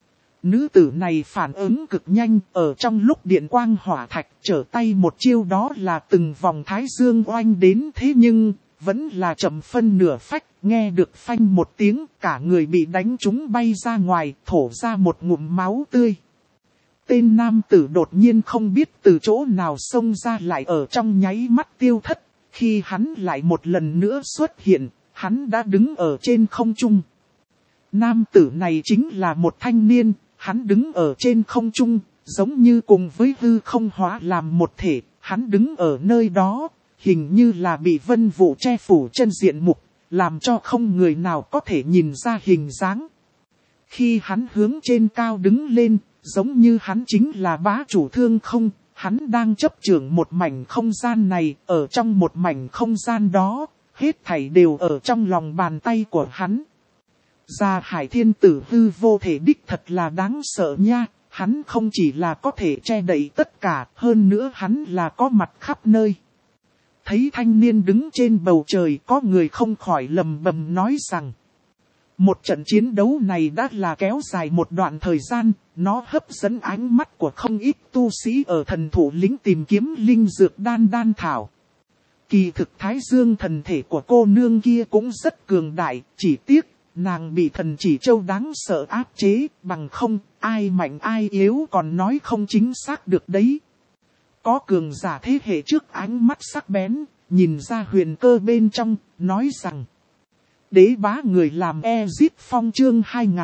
Nữ tử này phản ứng cực nhanh, ở trong lúc điện quang hỏa thạch trở tay một chiêu đó là từng vòng thái dương oanh đến, thế nhưng vẫn là chậm phân nửa phách, nghe được phanh một tiếng, cả người bị đánh trúng bay ra ngoài, thổ ra một ngụm máu tươi. Tên nam tử đột nhiên không biết từ chỗ nào xông ra, lại ở trong nháy mắt tiêu thất, khi hắn lại một lần nữa xuất hiện, hắn đã đứng ở trên không trung. Nam tử này chính là một thanh niên. Hắn đứng ở trên không trung, giống như cùng với hư không hóa làm một thể, hắn đứng ở nơi đó, hình như là bị vân vụ che phủ chân diện mục, làm cho không người nào có thể nhìn ra hình dáng. Khi hắn hướng trên cao đứng lên, giống như hắn chính là bá chủ thương không, hắn đang chấp trưởng một mảnh không gian này, ở trong một mảnh không gian đó, hết thảy đều ở trong lòng bàn tay của hắn. Gia Hải Thiên Tử hư vô thể đích thật là đáng sợ nha, hắn không chỉ là có thể che đậy tất cả, hơn nữa hắn là có mặt khắp nơi. Thấy thanh niên đứng trên bầu trời, có người không khỏi lầm bầm nói rằng, một trận chiến đấu này đã là kéo dài một đoạn thời gian, nó hấp dẫn ánh mắt của không ít tu sĩ ở thần thủ lĩnh tìm kiếm linh dược đan thảo. Kỳ thực Thái Dương thần thể của cô nương kia cũng rất cường đại, chỉ tiếc nàng bị thần chỉ châu đáng sợ áp chế, bằng không, ai mạnh ai yếu còn nói không chính xác được đấy. Có cường giả thế hệ trước ánh mắt sắc bén, nhìn ra huyền cơ bên trong, nói rằng, đế bá người làm Ezit Phong chương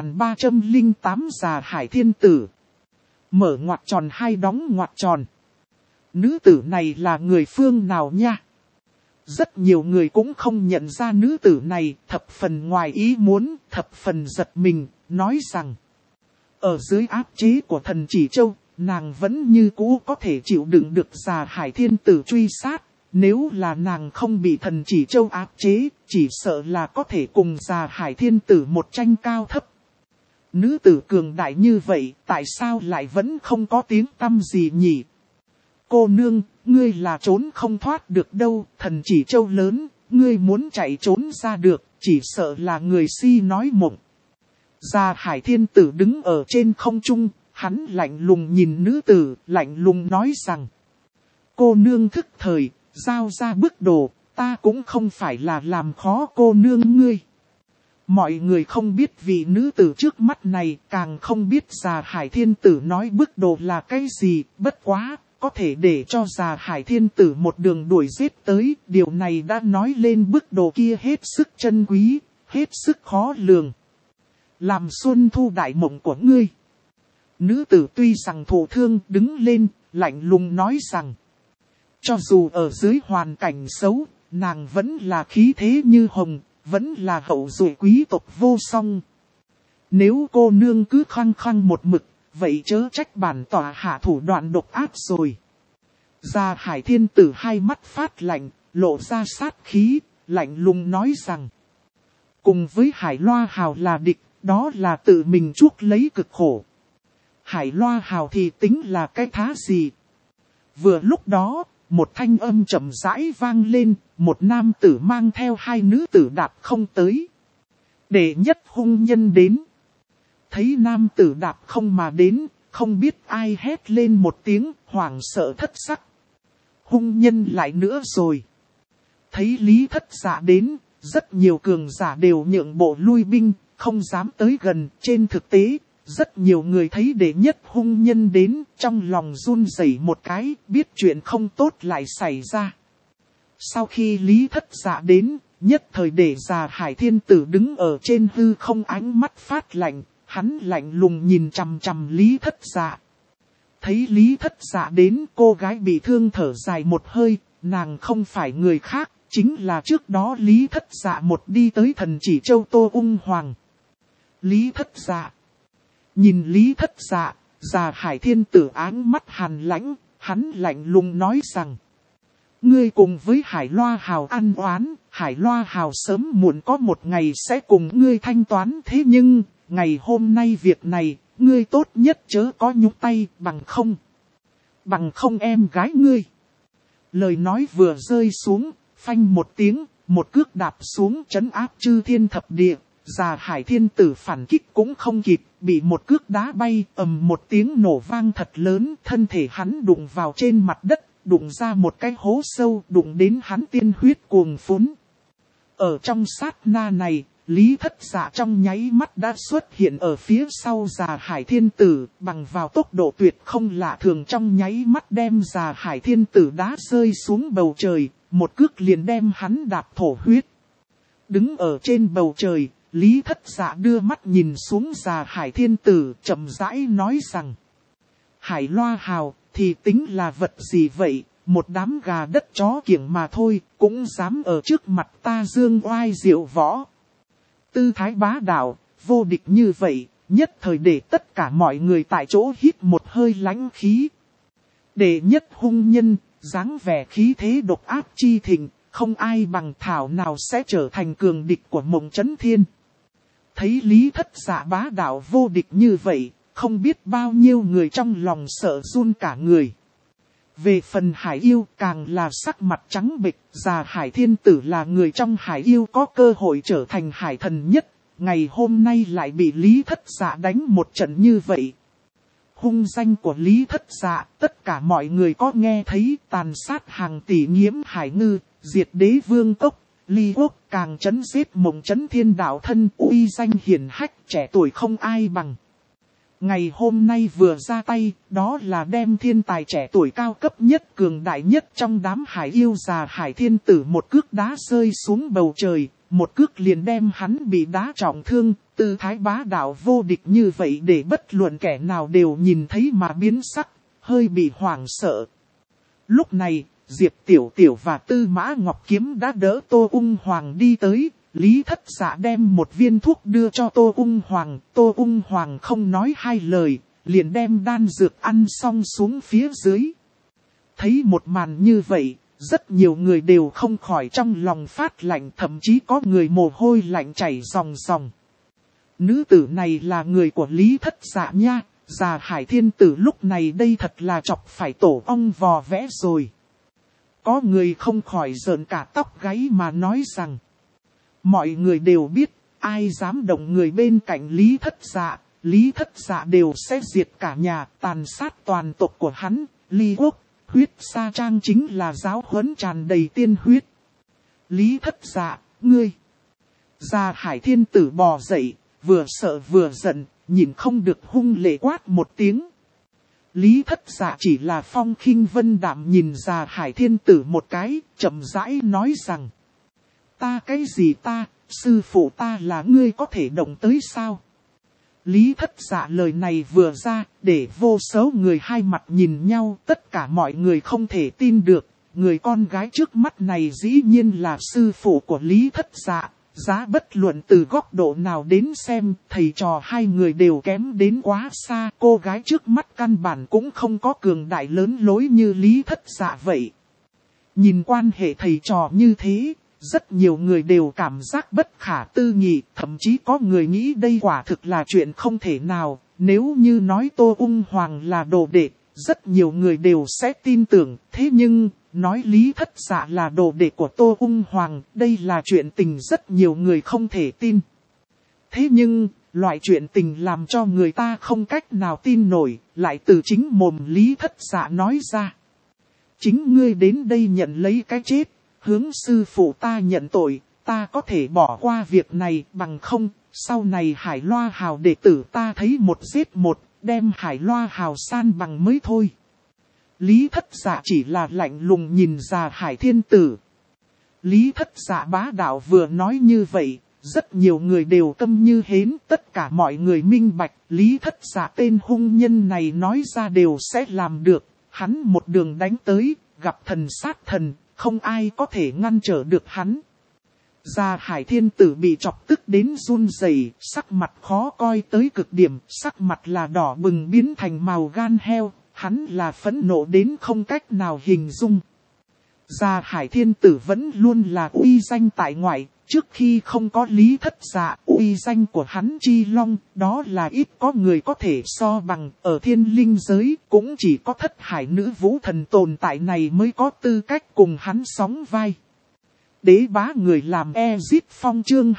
2308 Già Hải Thiên Tử. Mở ngoặc tròn hai đóng ngoặc tròn. Nữ tử này là người phương nào nha? Rất nhiều người cũng không nhận ra nữ tử này, thập phần ngoài ý muốn, thập phần giật mình, nói rằng, ở dưới áp chế của thần chỉ châu, nàng vẫn như cũ có thể chịu đựng được Già Hải Thiên Tử truy sát. Nếu là nàng không bị thần chỉ châu áp chế, chỉ sợ là có thể cùng Già Hải Thiên Tử một tranh cao thấp. Nữ tử cường đại như vậy, tại sao lại vẫn không có tiếng tăm gì nhỉ? Cô nương, ngươi là trốn không thoát được đâu, thần chỉ châu lớn, ngươi muốn chạy trốn ra được, chỉ sợ là người si nói mộng. Già Hải Thiên Tử đứng ở trên không trung, hắn lạnh lùng nhìn nữ tử, lạnh lùng nói rằng, cô nương thức thời, giao ra bức đồ, ta cũng không phải là làm khó cô nương ngươi. Mọi người không biết vị nữ tử trước mắt này, càng không biết Già Hải Thiên Tử nói bức đồ là cái gì, bất quá, có thể để cho Già Hải Thiên Tử một đường đuổi giết tới, điều này đã nói lên bức đồ kia hết sức chân quý, hết sức khó lường. Làm xuân thu đại mộng của ngươi. Nữ tử tuy rằng thụ thương đứng lên, lạnh lùng nói rằng, cho dù ở dưới hoàn cảnh xấu, nàng vẫn là khí thế như hồng, vẫn là hậu duệ quý tộc vô song. Nếu cô nương cứ khăng khăng một mực, vậy chớ trách bản tòa hạ thủ đoạn độc ác rồi. Già Hải Thiên Tử hai mắt phát lạnh, lộ ra sát khí, lạnh lùng nói rằng, cùng với Hải Loa Hào là địch, đó là tự mình chuốc lấy cực khổ. Hải Loa Hào thì tính là cái thá gì? Vừa lúc đó, một thanh âm chậm rãi vang lên, một nam tử mang theo hai nữ tử đạp không tới. Đệ nhất hung nhân đến. Thấy nam tử đạp không mà đến, không biết ai hét lên một tiếng, hoảng sợ thất sắc. Hung nhân lại nữa rồi. Thấy Lý Thất Dạ đến, rất nhiều cường giả đều nhượng bộ lui binh, không dám tới gần. Trên thực tế, rất nhiều người thấy đệ nhất hung nhân đến, trong lòng run rẩy một cái, biết chuyện không tốt lại xảy ra. Sau khi Lý Thất Dạ đến, nhất thời để già Hải Thiên Tử đứng ở trên hư không, ánh mắt phát lạnh, hắn lạnh lùng nhìn chằm chằm Lý Thất Dạ. Thấy Lý Thất Dạ đến, cô gái bị thương thở dài một hơi, nàng không phải người khác, chính là trước đó Lý Thất Dạ một đi tới Thần Chỉ Châu Tô Ung Hoàng. Lý Thất Dạ. Nhìn Lý Thất Dạ, già Hải Thiên Tử áng mắt hàn lãnh, hắn lạnh lùng nói rằng: ngươi cùng với Hải Loa Hào ăn oán, Hải Loa Hào sớm muộn có một ngày sẽ cùng ngươi thanh toán, thế nhưng, ngày hôm nay việc này, ngươi tốt nhất chớ có nhúc tay, bằng không em gái ngươi. Lời nói vừa rơi xuống, phanh một tiếng, một cước đạp xuống trấn áp chư thiên thập địa, già Hải Thiên Tử phản kích cũng không kịp, bị một cước đá bay, ầm một tiếng nổ vang thật lớn, thân thể hắn đụng vào trên mặt đất, đụng ra một cái hố sâu, đụng đến hắn tiên huyết cuồng phún. Ở trong sát na này, Lý Thất Dạ trong nháy mắt đã xuất hiện ở phía sau già Hải Thiên Tử, bằng vào tốc độ tuyệt không lạ thường, trong nháy mắt đem già Hải Thiên Tử đá rơi xuống bầu trời, một cước liền đem hắn đạp thổ huyết. Đứng ở trên bầu trời, Lý Thất Dạ đưa mắt nhìn xuống già Hải Thiên Tử, chậm rãi nói rằng: Hải Loa Hào thì tính là vật gì vậy, một đám gà đất chó kiểng mà thôi, cũng dám ở trước mặt ta dương oai diệu võ. Tư thái bá đạo, vô địch như vậy, nhất thời để tất cả mọi người tại chỗ hít một hơi lãnh khí. Đệ nhất hung nhân, dáng vẻ khí thế độc ác chi thịnh, không ai bằng, thảo nào sẽ trở thành cường địch của Mộng Chấn Thiên. Thấy Lý Thất Dạ bá đạo vô địch như vậy, không biết bao nhiêu người trong lòng sợ run cả người. Về phần Hải Yêu càng là sắc mặt trắng bệch, già Hải Thiên Tử là người trong Hải Yêu có cơ hội trở thành Hải Thần nhất, ngày hôm nay lại bị Lý Thất Dạ đánh một trận như vậy. Hung danh của Lý Thất Dạ, tất cả mọi người có nghe thấy, tàn sát hàng tỷ nghiễm hải ngư, diệt đế vương tốc, ly quốc, càng chấn giết Mộng Chấn Thiên đạo thân, uy danh hiển hách, trẻ tuổi không ai bằng. Ngày hôm nay vừa ra tay, đó là đem thiên tài trẻ tuổi cao cấp nhất, cường đại nhất trong đám Hải Yêu già Hải Thiên Tử một cước đá rơi xuống bầu trời, một cước liền đem hắn bị đá trọng thương, tư thái bá đạo vô địch như vậy để bất luận kẻ nào đều nhìn thấy mà biến sắc, hơi bị hoảng sợ. Lúc này, Diệp Tiểu Tiểu và Tư Mã Ngọc Kiếm đã đỡ Tô Ung Hoàng đi tới. Lý Thất Dạ đem một viên thuốc đưa cho Tô Ung Hoàng, Tô Ung Hoàng không nói hai lời, liền đem đan dược ăn xong xuống phía dưới. Thấy một màn như vậy, rất nhiều người đều không khỏi trong lòng phát lạnh, thậm chí có người mồ hôi lạnh chảy ròng ròng. Nữ tử này là người của Lý Thất Dạ nha, già Hải Thiên Tử lúc này đây thật là chọc phải tổ ong vò vẽ rồi. Có người không khỏi rợn cả tóc gáy mà nói rằng: mọi người đều biết, ai dám động người bên cạnh Lý Thất Dạ đều sẽ diệt cả nhà, tàn sát toàn tộc của hắn. Ly quốc, huyết sa trang chính là giáo huấn tràn đầy tiên huyết. Lý Thất Dạ, ngươi! Già Hải Thiên Tử bò dậy, vừa sợ vừa giận, nhìn không được hung lệ quát một tiếng. Lý Thất Dạ chỉ là phong khinh vân đạm nhìn già Hải Thiên Tử một cái, chậm rãi nói rằng: ta cái gì ta, sư phụ ta là ngươi có thể động tới sao? Lý Thất Dạ lời này vừa ra, để vô số người hai mặt nhìn nhau, tất cả mọi người không thể tin được, người con gái trước mắt này dĩ nhiên là sư phụ của Lý Thất Dạ. Giá bất luận từ góc độ nào đến xem, thầy trò hai người đều kém đến quá xa, cô gái trước mắt căn bản cũng không có cường đại lớn lối như Lý Thất Dạ vậy. Nhìn quan hệ thầy trò như thế, rất nhiều người đều cảm giác bất khả tư nghị, thậm chí có người nghĩ đây quả thực là chuyện không thể nào. Nếu như nói Tô Ung Hoàng là đồ đệ, rất nhiều người đều sẽ tin tưởng. Thế nhưng, nói Lý Thất Dạ là đồ đệ của Tô Ung Hoàng, đây là chuyện tình rất nhiều người không thể tin. Thế nhưng, loại chuyện tình làm cho người ta không cách nào tin nổi, lại từ chính mồm Lý Thất Dạ nói ra. Chính ngươi đến đây nhận lấy cái chết, hướng sư phụ ta nhận tội, ta có thể bỏ qua việc này, bằng không, sau này Hải Loa Hào đệ tử ta thấy một giết một, đem Hải Loa Hào san bằng mới thôi. Lý Thất Dạ chỉ là lạnh lùng nhìn ra Hải Thiên Tử. Lý Thất Dạ bá đạo vừa nói như vậy, rất nhiều người đều câm như hến, tất cả mọi người minh bạch, Lý Thất Dạ tên hung nhân này nói ra đều sẽ làm được, hắn một đường đánh tới, gặp thần sát thần, không ai có thể ngăn trở được hắn. Gia Hải Thiên Tử bị chọc tức đến run rẩy, sắc mặt khó coi tới cực điểm, sắc mặt là đỏ bừng biến thành màu gan heo, hắn là phẫn nộ đến không cách nào hình dung. Gia Hải Thiên Tử vẫn luôn là uy danh tại ngoại, trước khi không có Lý Thất Dạ, uy danh của hắn Chi Long, đó là ít có người có thể so bằng, ở thiên linh giới, cũng chỉ có Thất Hải Nữ Vũ Thần tồn tại này mới có tư cách cùng hắn sóng vai. Đế bá người làm Ezit Phong chương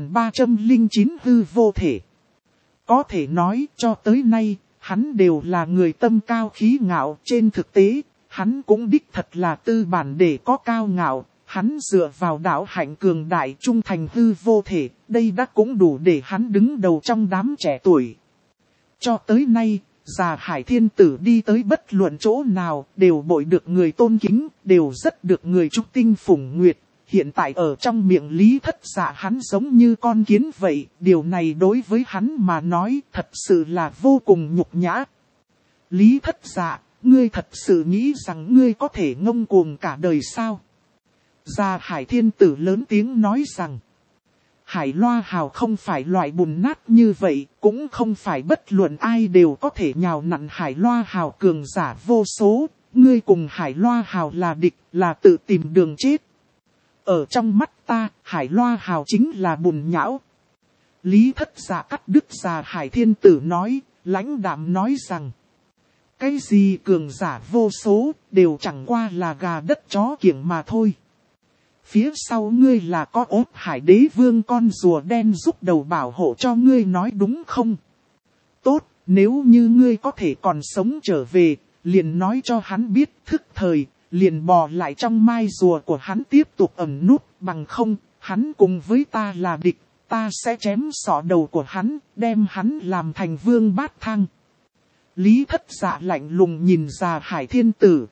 2309 hư vô thể. Có thể nói cho tới nay, hắn đều là người tâm cao khí ngạo, trên thực tế, hắn cũng đích thật là tư bản để có cao ngạo, hắn dựa vào đạo hạnh cường đại trung thành hư vô thể, đây đã cũng đủ để hắn đứng đầu trong đám trẻ tuổi. Cho tới nay, Già Hải Thiên Tử đi tới bất luận chỗ nào, đều bội được người tôn kính, đều rất được người chúc tinh phủng nguyệt. Hiện tại ở trong miệng Lý Thất Dạ hắn giống như con kiến vậy, điều này đối với hắn mà nói thật sự là vô cùng nhục nhã. Lý Thất Dạ, ngươi thật sự nghĩ rằng ngươi có thể ngông cuồng cả đời sao? Gia Hải Thiên Tử lớn tiếng nói rằng, Hải Loa Hào không phải loại bùn nát như vậy, cũng không phải bất luận ai đều có thể nhào nặn Hải Loa Hào cường giả vô số, ngươi cùng Hải Loa Hào là địch, là tự tìm đường chết. Ở trong mắt ta, Hải Loa Hào chính là bùn nhão. Lý Thất Dạ cắt đứt Gia Hải Thiên Tử nói, lãnh đạm nói rằng, cái gì cường giả vô số, đều chẳng qua là gà đất chó kiểng mà thôi. Phía sau ngươi là có Ốt Hải Đế Vương con rùa đen giúp đầu bảo hộ cho ngươi nói đúng không? Tốt, nếu như ngươi có thể còn sống trở về, liền nói cho hắn biết thức thời, liền bò lại trong mai rùa của hắn tiếp tục ẩn nút, bằng không, hắn cùng với ta là địch, ta sẽ chém xỏ đầu của hắn, đem hắn làm thành vương bát thang. Lý Thất Dạ lạnh lùng nhìn Già Hải Thiên Tử.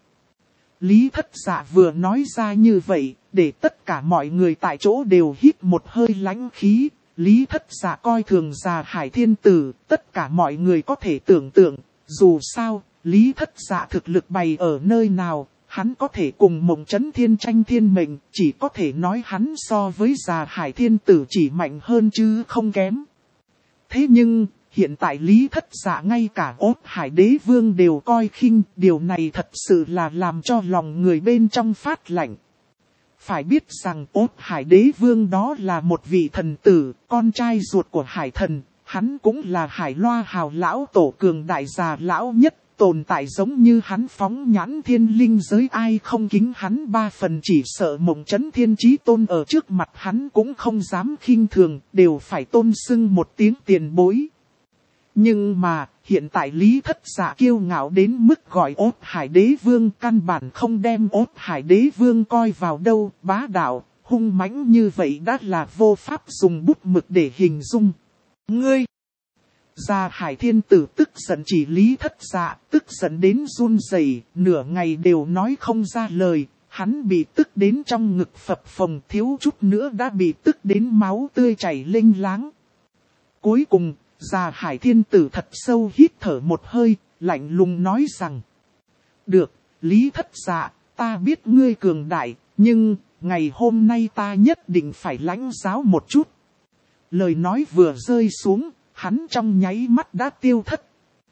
Lý Thất Dạ vừa nói ra như vậy, để tất cả mọi người tại chỗ đều hít một hơi lãnh khí. Lý Thất Dạ coi thường Già Hải Thiên Tử, tất cả mọi người có thể tưởng tượng, dù sao, Lý Thất Dạ thực lực bày ở nơi nào, hắn có thể cùng Mộng Chấn Thiên tranh thiên mệnh, chỉ có thể nói hắn so với Già Hải Thiên Tử chỉ mạnh hơn chứ không kém. Thế nhưng, hiện tại Lý Thất Dạ ngay cả Ốt Hải Đế Vương đều coi khinh, điều này thật sự là làm cho lòng người bên trong phát lạnh. Phải biết rằng Ốt Hải Đế Vương đó là một vị thần tử, con trai ruột của Hải Thần, hắn cũng là Hải Loa Hào lão tổ cường đại già lão nhất, tồn tại giống như hắn phóng nhãn thiên linh giới ai không kính hắn ba phần chỉ sợ Mộng Chấn Thiên Chí Tôn ở trước mặt hắn cũng không dám khinh thường, đều phải tôn xưng một tiếng tiền bối. Nhưng mà, hiện tại Lý Thất Dạ kiêu ngạo đến mức gọi Ốt Hải Đế Vương căn bản không đem Ốt Hải Đế Vương coi vào đâu, bá đạo, hung mãnh như vậy đã là vô pháp dùng bút mực để hình dung. Ngươi! Gia Hải Thiên Tử tức giận chỉ Lý Thất Dạ, tức giận đến run rẩy, nửa ngày đều nói không ra lời, hắn bị tức đến trong ngực phập phồng thiếu chút nữa đã bị tức đến máu tươi chảy lênh láng. Cuối cùng, Gia Hải Thiên Tử thật sâu hít thở một hơi, lạnh lùng nói rằng, được, Lý Thất Dạ, ta biết ngươi cường đại, nhưng, ngày hôm nay ta nhất định phải lãnh giáo một chút. Lời nói vừa rơi xuống, hắn trong nháy mắt đã tiêu thất.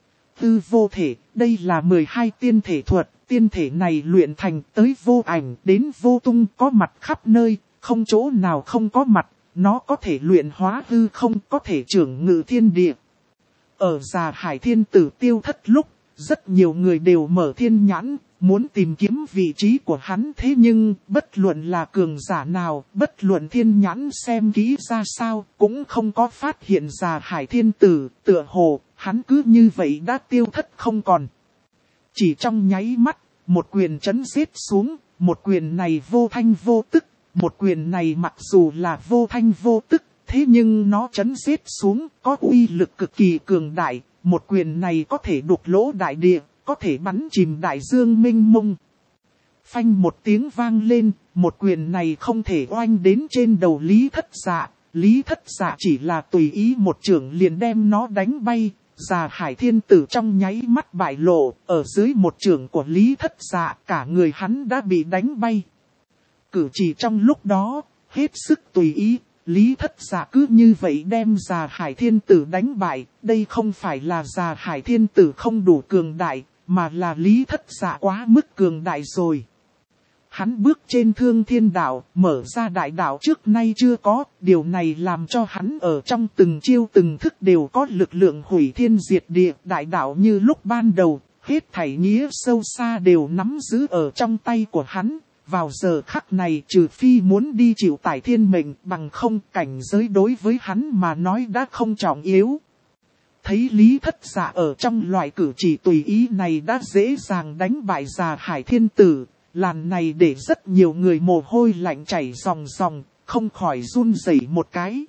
Hư vô thể, đây là 12 tiên thể thuật, tiên thể này luyện thành tới vô ảnh đến vô tung có mặt khắp nơi, không chỗ nào không có mặt, nó có thể luyện hóa hư không có thể trưởng ngự thiên địa. Ở Già Hải Thiên Tử tiêu thất lúc, rất nhiều người đều mở thiên nhãn, muốn tìm kiếm vị trí của hắn. Thế nhưng, bất luận là cường giả nào, bất luận thiên nhãn xem kỹ ra sao, cũng không có phát hiện ra Hải Thiên Tử, tựa hồ, hắn cứ như vậy đã tiêu thất không còn. Chỉ trong nháy mắt, một quyền chấn giết xuống, một quyền này vô thanh vô tức, một quyền này mặc dù là vô thanh vô tức, thế nhưng nó chấn giết xuống, có uy lực cực kỳ cường đại, một quyền này có thể đục lỗ đại địa, có thể bắn chìm đại dương mênh mông. Phanh một tiếng vang lên, một quyền này không thể oanh đến trên đầu Lý Thất Dạ. Lý Thất Dạ chỉ là tùy ý một chưởng liền đem nó đánh bay. Già Hải Thiên Tử trong nháy mắt bại lộ, ở dưới một chưởng của Lý Thất Dạ, cả người hắn đã bị đánh bay. Cử chỉ trong lúc đó, hết sức tùy ý, Lý Thất Dạ cứ như vậy đem Già Hải Thiên Tử đánh bại. Đây không phải là Già Hải Thiên Tử không đủ cường đại, mà là Lý Thất Dạ quá mức cường đại rồi. Hắn bước trên Thương Thiên Đạo, mở ra đại đạo trước nay chưa có, điều này làm cho hắn ở trong từng chiêu từng thức đều có lực lượng hủy thiên diệt địa. Đại đạo như lúc ban đầu, hết thảy nghĩa sâu xa đều nắm giữ ở trong tay của hắn. Vào giờ khắc này trừ phi muốn đi chịu tải thiên mệnh, bằng không cảnh giới đối với hắn mà nói đã không trọng yếu. Thấy Lý Thất Dạ ở trong loại cử chỉ tùy ý này đã dễ dàng đánh bại Già Hải Thiên Tử. Làn này để rất nhiều người mồ hôi lạnh chảy ròng ròng, không khỏi run rẩy một cái.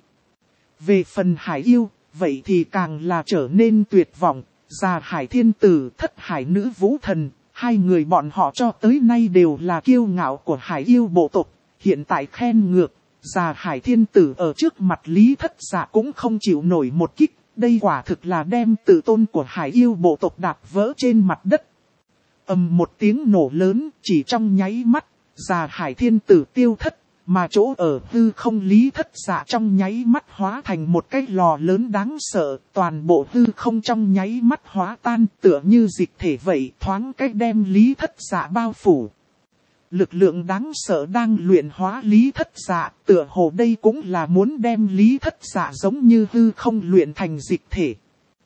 Về phần Hải Yêu, vậy thì càng là trở nên tuyệt vọng. Già Hải Thiên Tử, Thất Hải Nữ Vũ Thần, hai người bọn họ cho tới nay đều là kiêu ngạo của Hải Yêu bộ tộc. Hiện tại khen ngược, Già Hải Thiên Tử ở trước mặt Lý Thất Dạ cũng không chịu nổi một kích. Đây quả thực là đem tự tôn của Hải Yêu bộ tộc đạp vỡ trên mặt đất. Ầm một tiếng nổ lớn, chỉ trong nháy mắt, Già Hải Thiên Tử tiêu thất, mà chỗ ở hư không Lý Thất Dạ trong nháy mắt hóa thành một cái lò lớn đáng sợ, toàn bộ hư không trong nháy mắt hóa tan, tựa như dịch thể vậy, thoáng cách đem Lý Thất Dạ bao phủ. Lực lượng đáng sợ đang luyện hóa Lý Thất Dạ, tựa hồ đây cũng là muốn đem Lý Thất Dạ giống như hư không luyện thành dịch thể.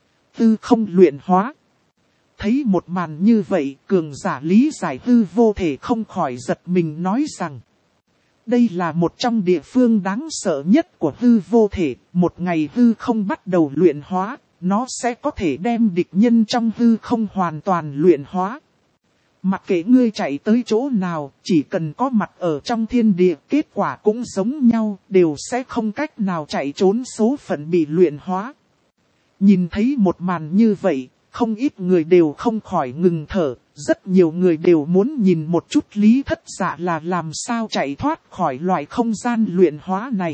Hư không luyện hóa. Thấy một màn như vậy, cường giả lý giải hư vô thể không khỏi giật mình nói rằng. Đây là một trong địa phương đáng sợ nhất của hư vô thể, một ngày hư không bắt đầu luyện hóa, nó sẽ có thể đem địch nhân trong hư không hoàn toàn luyện hóa. Mặc kệ ngươi chạy tới chỗ nào, chỉ cần có mặt ở trong thiên địa, kết quả cũng giống nhau, đều sẽ không cách nào chạy trốn số phận bị luyện hóa. Nhìn thấy một màn như vậy, không ít người đều không khỏi ngừng thở, rất nhiều người đều muốn nhìn một chút Lý Thất Dạ là làm sao chạy thoát khỏi loại không gian luyện hóa này.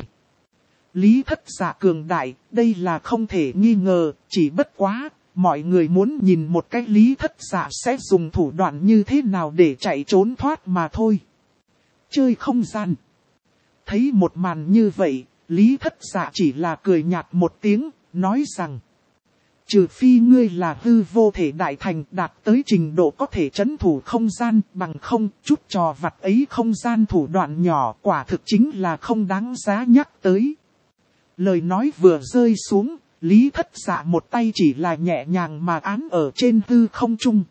Lý Thất Dạ cường đại, đây là không thể nghi ngờ, chỉ bất quá, mọi người muốn nhìn một cái Lý Thất Dạ sẽ dùng thủ đoạn như thế nào để chạy trốn thoát mà thôi. Chơi không gian. Thấy một màn như vậy, Lý Thất Dạ chỉ là cười nhạt một tiếng, nói rằng. Trừ phi ngươi là hư vô thể đại thành đạt tới trình độ có thể trấn thủ không gian, bằng không chút trò vặt ấy không gian thủ đoạn nhỏ quả thực chính là không đáng giá nhắc tới. Lời nói vừa rơi xuống, Lý Thất Dạ một tay chỉ là nhẹ nhàng mà án ở trên hư không trung.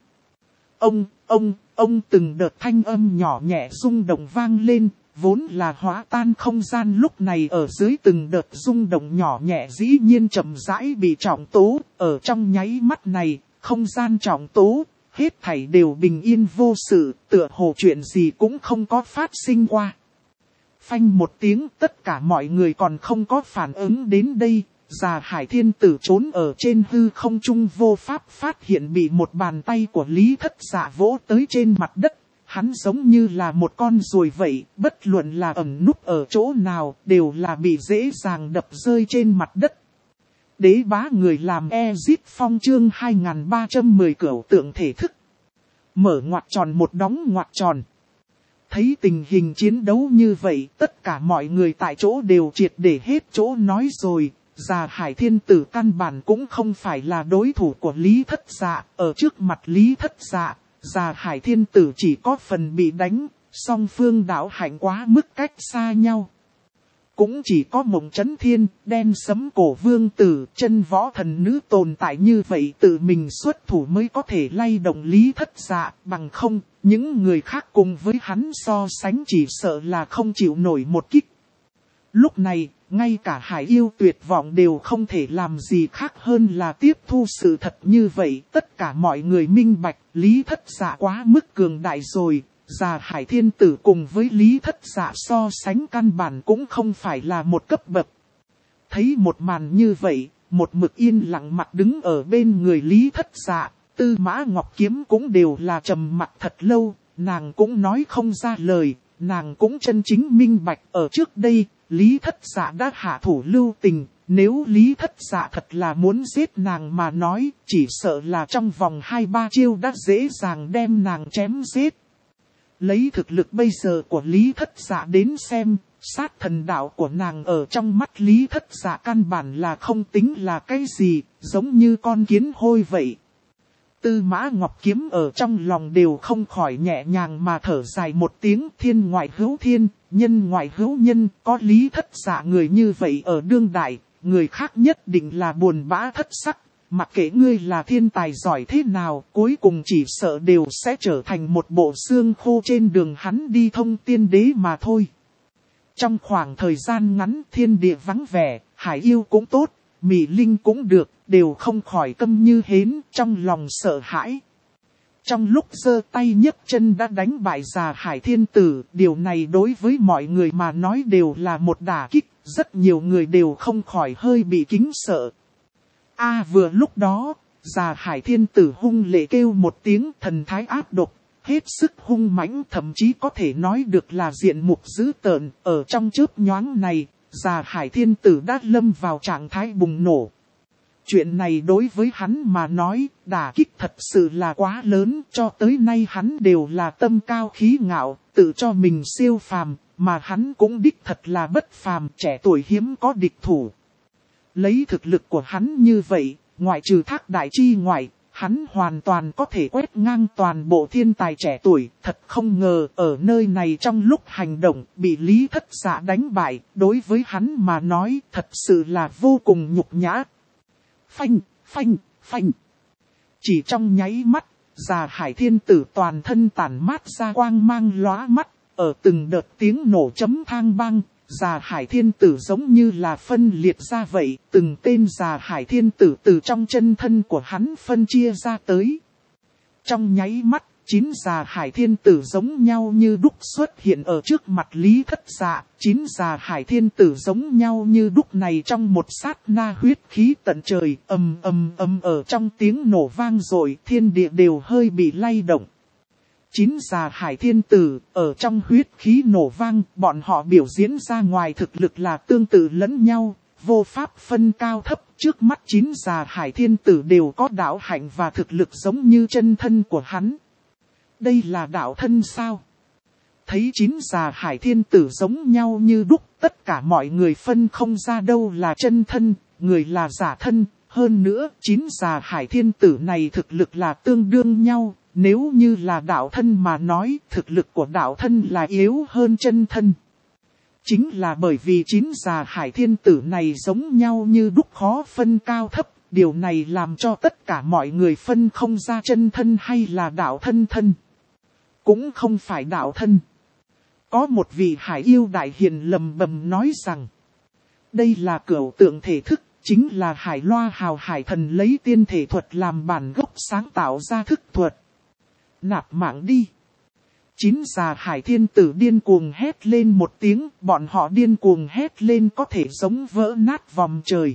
Ông từng đợt thanh âm nhỏ nhẹ rung động vang lên. Vốn là hóa tan không gian lúc này ở dưới từng đợt rung động nhỏ nhẹ dĩ nhiên chậm rãi bị trọng tố. Ở trong nháy mắt này, không gian trọng tố, hết thảy đều bình yên vô sự, tựa hồ chuyện gì cũng không có phát sinh qua. Phanh một tiếng, tất cả mọi người còn không có phản ứng đến đây. Già Hải Thiên Tử trốn ở trên hư không trung vô pháp phát hiện bị một bàn tay của Lý Thất Dạ vỗ tới trên mặt đất. Hắn giống như là một con ruồi vậy, bất luận là ẩn núp ở chỗ nào, đều là bị dễ dàng đập rơi trên mặt đất. Đế bá người làm Ezit Phong chương 2310 cửu tượng thể thức. Mở ngoặc tròn một đóng ngoặc tròn. Thấy tình hình chiến đấu như vậy, tất cả mọi người tại chỗ đều triệt để hết chỗ nói rồi. Già Hải Thiên Tử căn bản cũng không phải là đối thủ của Lý Thất Dạ, ở trước mặt Lý Thất Dạ. Già Hải Thiên Tử chỉ có phần bị đánh, song phương đạo hạnh quá mức cách xa nhau. Cũng chỉ có Mộng Chấn Thiên, Đen Sấm Cổ Vương Tử, Chân Võ Thần Nữ tồn tại như vậy tự mình xuất thủ mới có thể lay động Lý Thất Dạ, bằng không, Những người khác cùng với hắn so sánh chỉ sợ là không chịu nổi một kích. Lúc này, ngay cả Hải Yêu tuyệt vọng đều không thể làm gì khác hơn là tiếp thu sự thật như vậy. Tất cả mọi người minh bạch, Lý Thất Dạ quá mức cường đại rồi. Già Hải Thiên Tử cùng với Lý Thất Dạ so sánh căn bản cũng không phải là một cấp bậc. Thấy một màn như vậy, một mực yên lặng mặt đứng ở bên người Lý Thất Dạ, Tư Mã Ngọc Kiếm cũng đều là trầm mặc thật lâu, nàng cũng nói không ra lời, nàng cũng chân chính minh bạch ở trước đây, Lý Thất Dạ đã hạ thủ lưu tình, nếu Lý Thất Dạ thật là muốn giết nàng mà nói, chỉ sợ là trong vòng 2-3 chiêu đã dễ dàng đem nàng chém giết. Lấy thực lực bây giờ của Lý Thất Dạ đến xem, sát thần đạo của nàng ở trong mắt Lý Thất Dạ căn bản là không tính là cái gì, giống như con kiến hôi vậy. Tư Mã Ngọc Kiếm ở trong lòng đều không khỏi nhẹ nhàng mà thở dài một tiếng, thiên ngoại hữu thiên, nhân ngoại hữu nhân, có Lý Thất Dạ người như vậy ở đương đại, người khác nhất định là buồn bã thất sắc. Mặc kệ ngươi là thiên tài giỏi thế nào, cuối cùng chỉ sợ đều sẽ trở thành một bộ xương khô trên đường hắn đi thông tiên đế mà thôi. Trong khoảng thời gian ngắn thiên địa vắng vẻ, Hải Yêu cũng tốt, Mị Linh cũng được, đều không khỏi câm như hến, trong lòng sợ hãi. Trong lúc giơ tay nhấc chân đã đánh bại già Hải Thiên Tử, điều này đối với mọi người mà nói đều là một đả kích, rất nhiều người đều không khỏi hơi bị kính sợ. Vừa lúc đó, già Hải Thiên Tử hung lệ kêu một tiếng, thần thái ác độc, hết sức hung mãnh, thậm chí có thể nói được là diện mục dữ tợn. Ở trong chớp nhoáng này, già Hải Thiên Tử đã lâm vào trạng thái bùng nổ. Chuyện này đối với hắn mà nói, đả kích thật sự là quá lớn, cho tới nay hắn đều là tâm cao khí ngạo, tự cho mình siêu phàm, mà hắn cũng đích thật là bất phàm, trẻ tuổi hiếm có địch thủ. Lấy thực lực của hắn như vậy, ngoại trừ Thác Đại Chi ngoại, hắn hoàn toàn có thể quét ngang toàn bộ thiên tài trẻ tuổi. Thật không ngờ ở nơi này trong lúc hành động bị Lý Thất Dạ đánh bại, đối với hắn mà nói thật sự là vô cùng nhục nhã. Phanh, phanh, phanh. Chỉ trong nháy mắt, già Hải Thiên Tử toàn thân tản mát ra quang mang lóa mắt, ở từng đợt tiếng nổ chấm thang bang. Già Hải Thiên Tử giống như là phân liệt ra vậy, từng tên già Hải Thiên Tử từ trong chân thân của hắn phân chia ra tới. Trong nháy mắt, 9 già Hải Thiên Tử giống nhau như đúc xuất hiện ở trước mặt Lý Thất Dạ. 9 già Hải Thiên Tử giống nhau như đúc này trong một sát na huyết khí tận trời, ầm ầm ầm ở trong tiếng nổ vang rồi, thiên địa đều hơi bị lay động. 9 già Hải Thiên Tử, ở trong huyết khí nổ vang, bọn họ biểu diễn ra ngoài thực lực là tương tự lẫn nhau, vô pháp phân cao thấp. Trước mắt 9 già Hải Thiên Tử đều có đạo hạnh và thực lực giống như chân thân của hắn. Đây là đạo thân sao? Thấy 9 già Hải Thiên Tử giống nhau như đúc, tất cả mọi người phân không ra đâu là chân thân, người là giả thân. Hơn nữa, 9 già Hải Thiên Tử này thực lực là tương đương nhau. Nếu như là đạo thân mà nói, thực lực của đạo thân là yếu hơn chân thân. Chính là bởi vì 9 già Hải Thiên Tử này giống nhau như đúc khó phân cao thấp, điều này làm cho tất cả mọi người phân không ra chân thân hay là đạo thân thân. Cũng không phải đạo thân. Có một vị Hải Yêu đại hiền lầm bầm nói rằng, đây là cửu tượng thể thức, chính là Hải Loa Hào Hải Thần lấy tiên thể thuật làm bản gốc sáng tạo ra thức thuật. Nạp mạng đi. 9 già Hải Thiên Tử điên cuồng hét lên một tiếng, bọn họ điên cuồng hét lên có thể giống vỡ nát vòng trời.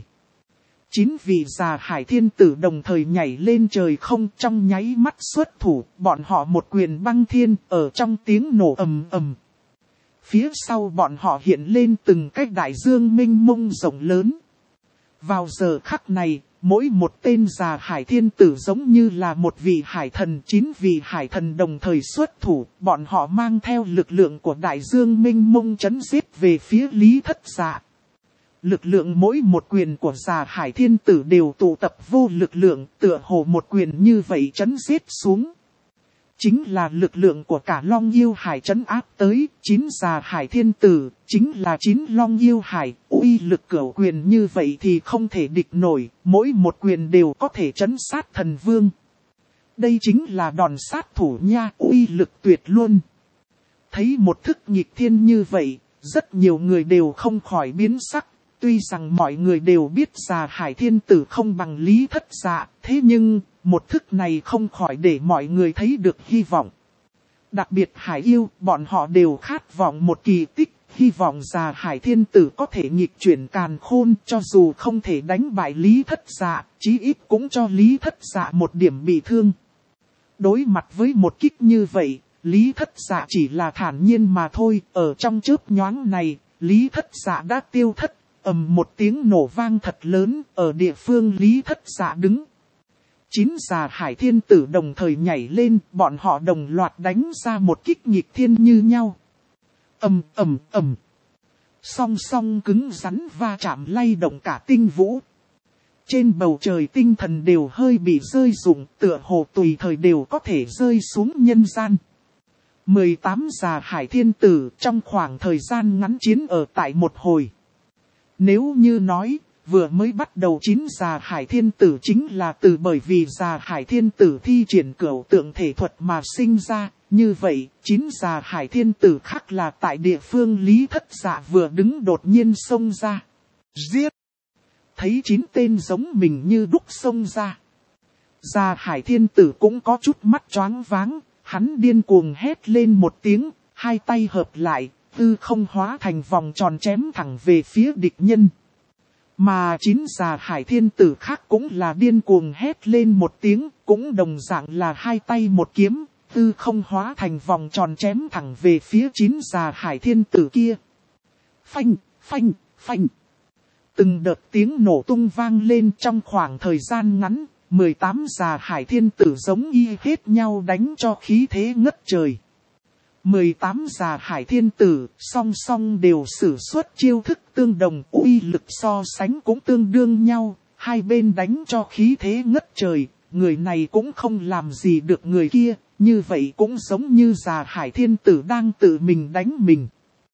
9 vị già Hải Thiên Tử đồng thời nhảy lên trời không, trong nháy mắt xuất thủ, bọn họ một quyền băng thiên, ở trong tiếng nổ ầm ầm. Phía sau bọn họ hiện lên từng cái đại dương mênh mông rộng lớn. Vào giờ khắc này, mỗi một tên già Hải Thiên Tử giống như là một vị hải thần, 9 vị hải thần đồng thời xuất thủ, bọn họ mang theo lực lượng của đại dương mênh mông chấn giết về phía Lý Thất Dạ. Lực lượng mỗi một quyền của già Hải Thiên Tử đều tụ tập vô lực lượng, tựa hồ một quyền như vậy chấn giết xuống. Chính là lực lượng của cả Long Yêu Hải trấn áp tới, 9 già Hải Thiên Tử, chính là 9 Long Yêu Hải, uy lực cửu quyền như vậy thì không thể địch nổi, mỗi một quyền đều có thể trấn sát thần vương. Đây chính là đòn sát thủ nha, uy lực tuyệt luôn. Thấy một thức nghịch thiên như vậy, rất nhiều người đều không khỏi biến sắc. Tuy rằng mọi người đều biết Già Hải Thiên Tử không bằng Lý Thất Dạ, thế nhưng một thức này không khỏi để mọi người thấy được hy vọng. Đặc biệt Hải yêu, bọn họ đều khát vọng một kỳ tích, hy vọng Già Hải Thiên Tử có thể nghịch chuyển càn khôn, cho dù không thể đánh bại Lý Thất Dạ, chí ít cũng cho Lý Thất Dạ một điểm bị thương. Đối mặt với một kích như vậy, Lý Thất Dạ chỉ là thản nhiên mà thôi, ở trong chớp nhoáng này, Lý Thất Dạ đã tiêu thất, một tiếng nổ vang thật lớn, ở địa phương Lý Thất Dạ đứng. 9 Già Hải Thiên Tử đồng thời nhảy lên, bọn họ đồng loạt đánh ra một kích nghịch thiên như nhau. Song song cứng rắn va chạm lay động cả tinh vũ. Trên bầu trời tinh thần đều hơi bị rơi rụng, tựa hồ tùy thời đều có thể rơi xuống nhân gian. 18 Già Hải Thiên Tử trong khoảng thời gian ngắn chiến ở tại một hồi. Nếu như nói, vừa mới bắt đầu 9 Già Hải Thiên Tử chính là từ bởi vì Già Hải Thiên Tử thi triển cửu tượng thể thuật mà sinh ra, như vậy 9 Già Hải Thiên Tử khác là tại địa phương Lý Thất Dạ vừa đứng đột nhiên xông ra. Giết! Thấy 9 tên giống mình như đúc xông ra. Già Hải Thiên Tử cũng có chút mắt choáng váng, hắn điên cuồng hét lên một tiếng, hai tay hợp lại, tư không hóa thành vòng tròn chém thẳng về phía địch nhân. Mà 9 Già Hải Thiên Tử khác cũng là điên cuồng hét lên một tiếng, cũng đồng dạng là hai tay một kiếm, tư không hóa thành vòng tròn chém thẳng về phía 9 Già Hải Thiên Tử kia. Phanh, phanh, phanh. Từng đợt tiếng nổ tung vang lên trong khoảng thời gian ngắn, 18 Già Hải Thiên Tử giống y hết nhau đánh cho khí thế ngất trời. 18 Già Hải Thiên Tử song song đều sử xuất chiêu thức tương đồng, uy lực so sánh cũng tương đương nhau, hai bên đánh cho khí thế ngất trời, người này cũng không làm gì được người kia, như vậy cũng giống như Già Hải Thiên Tử đang tự mình đánh mình.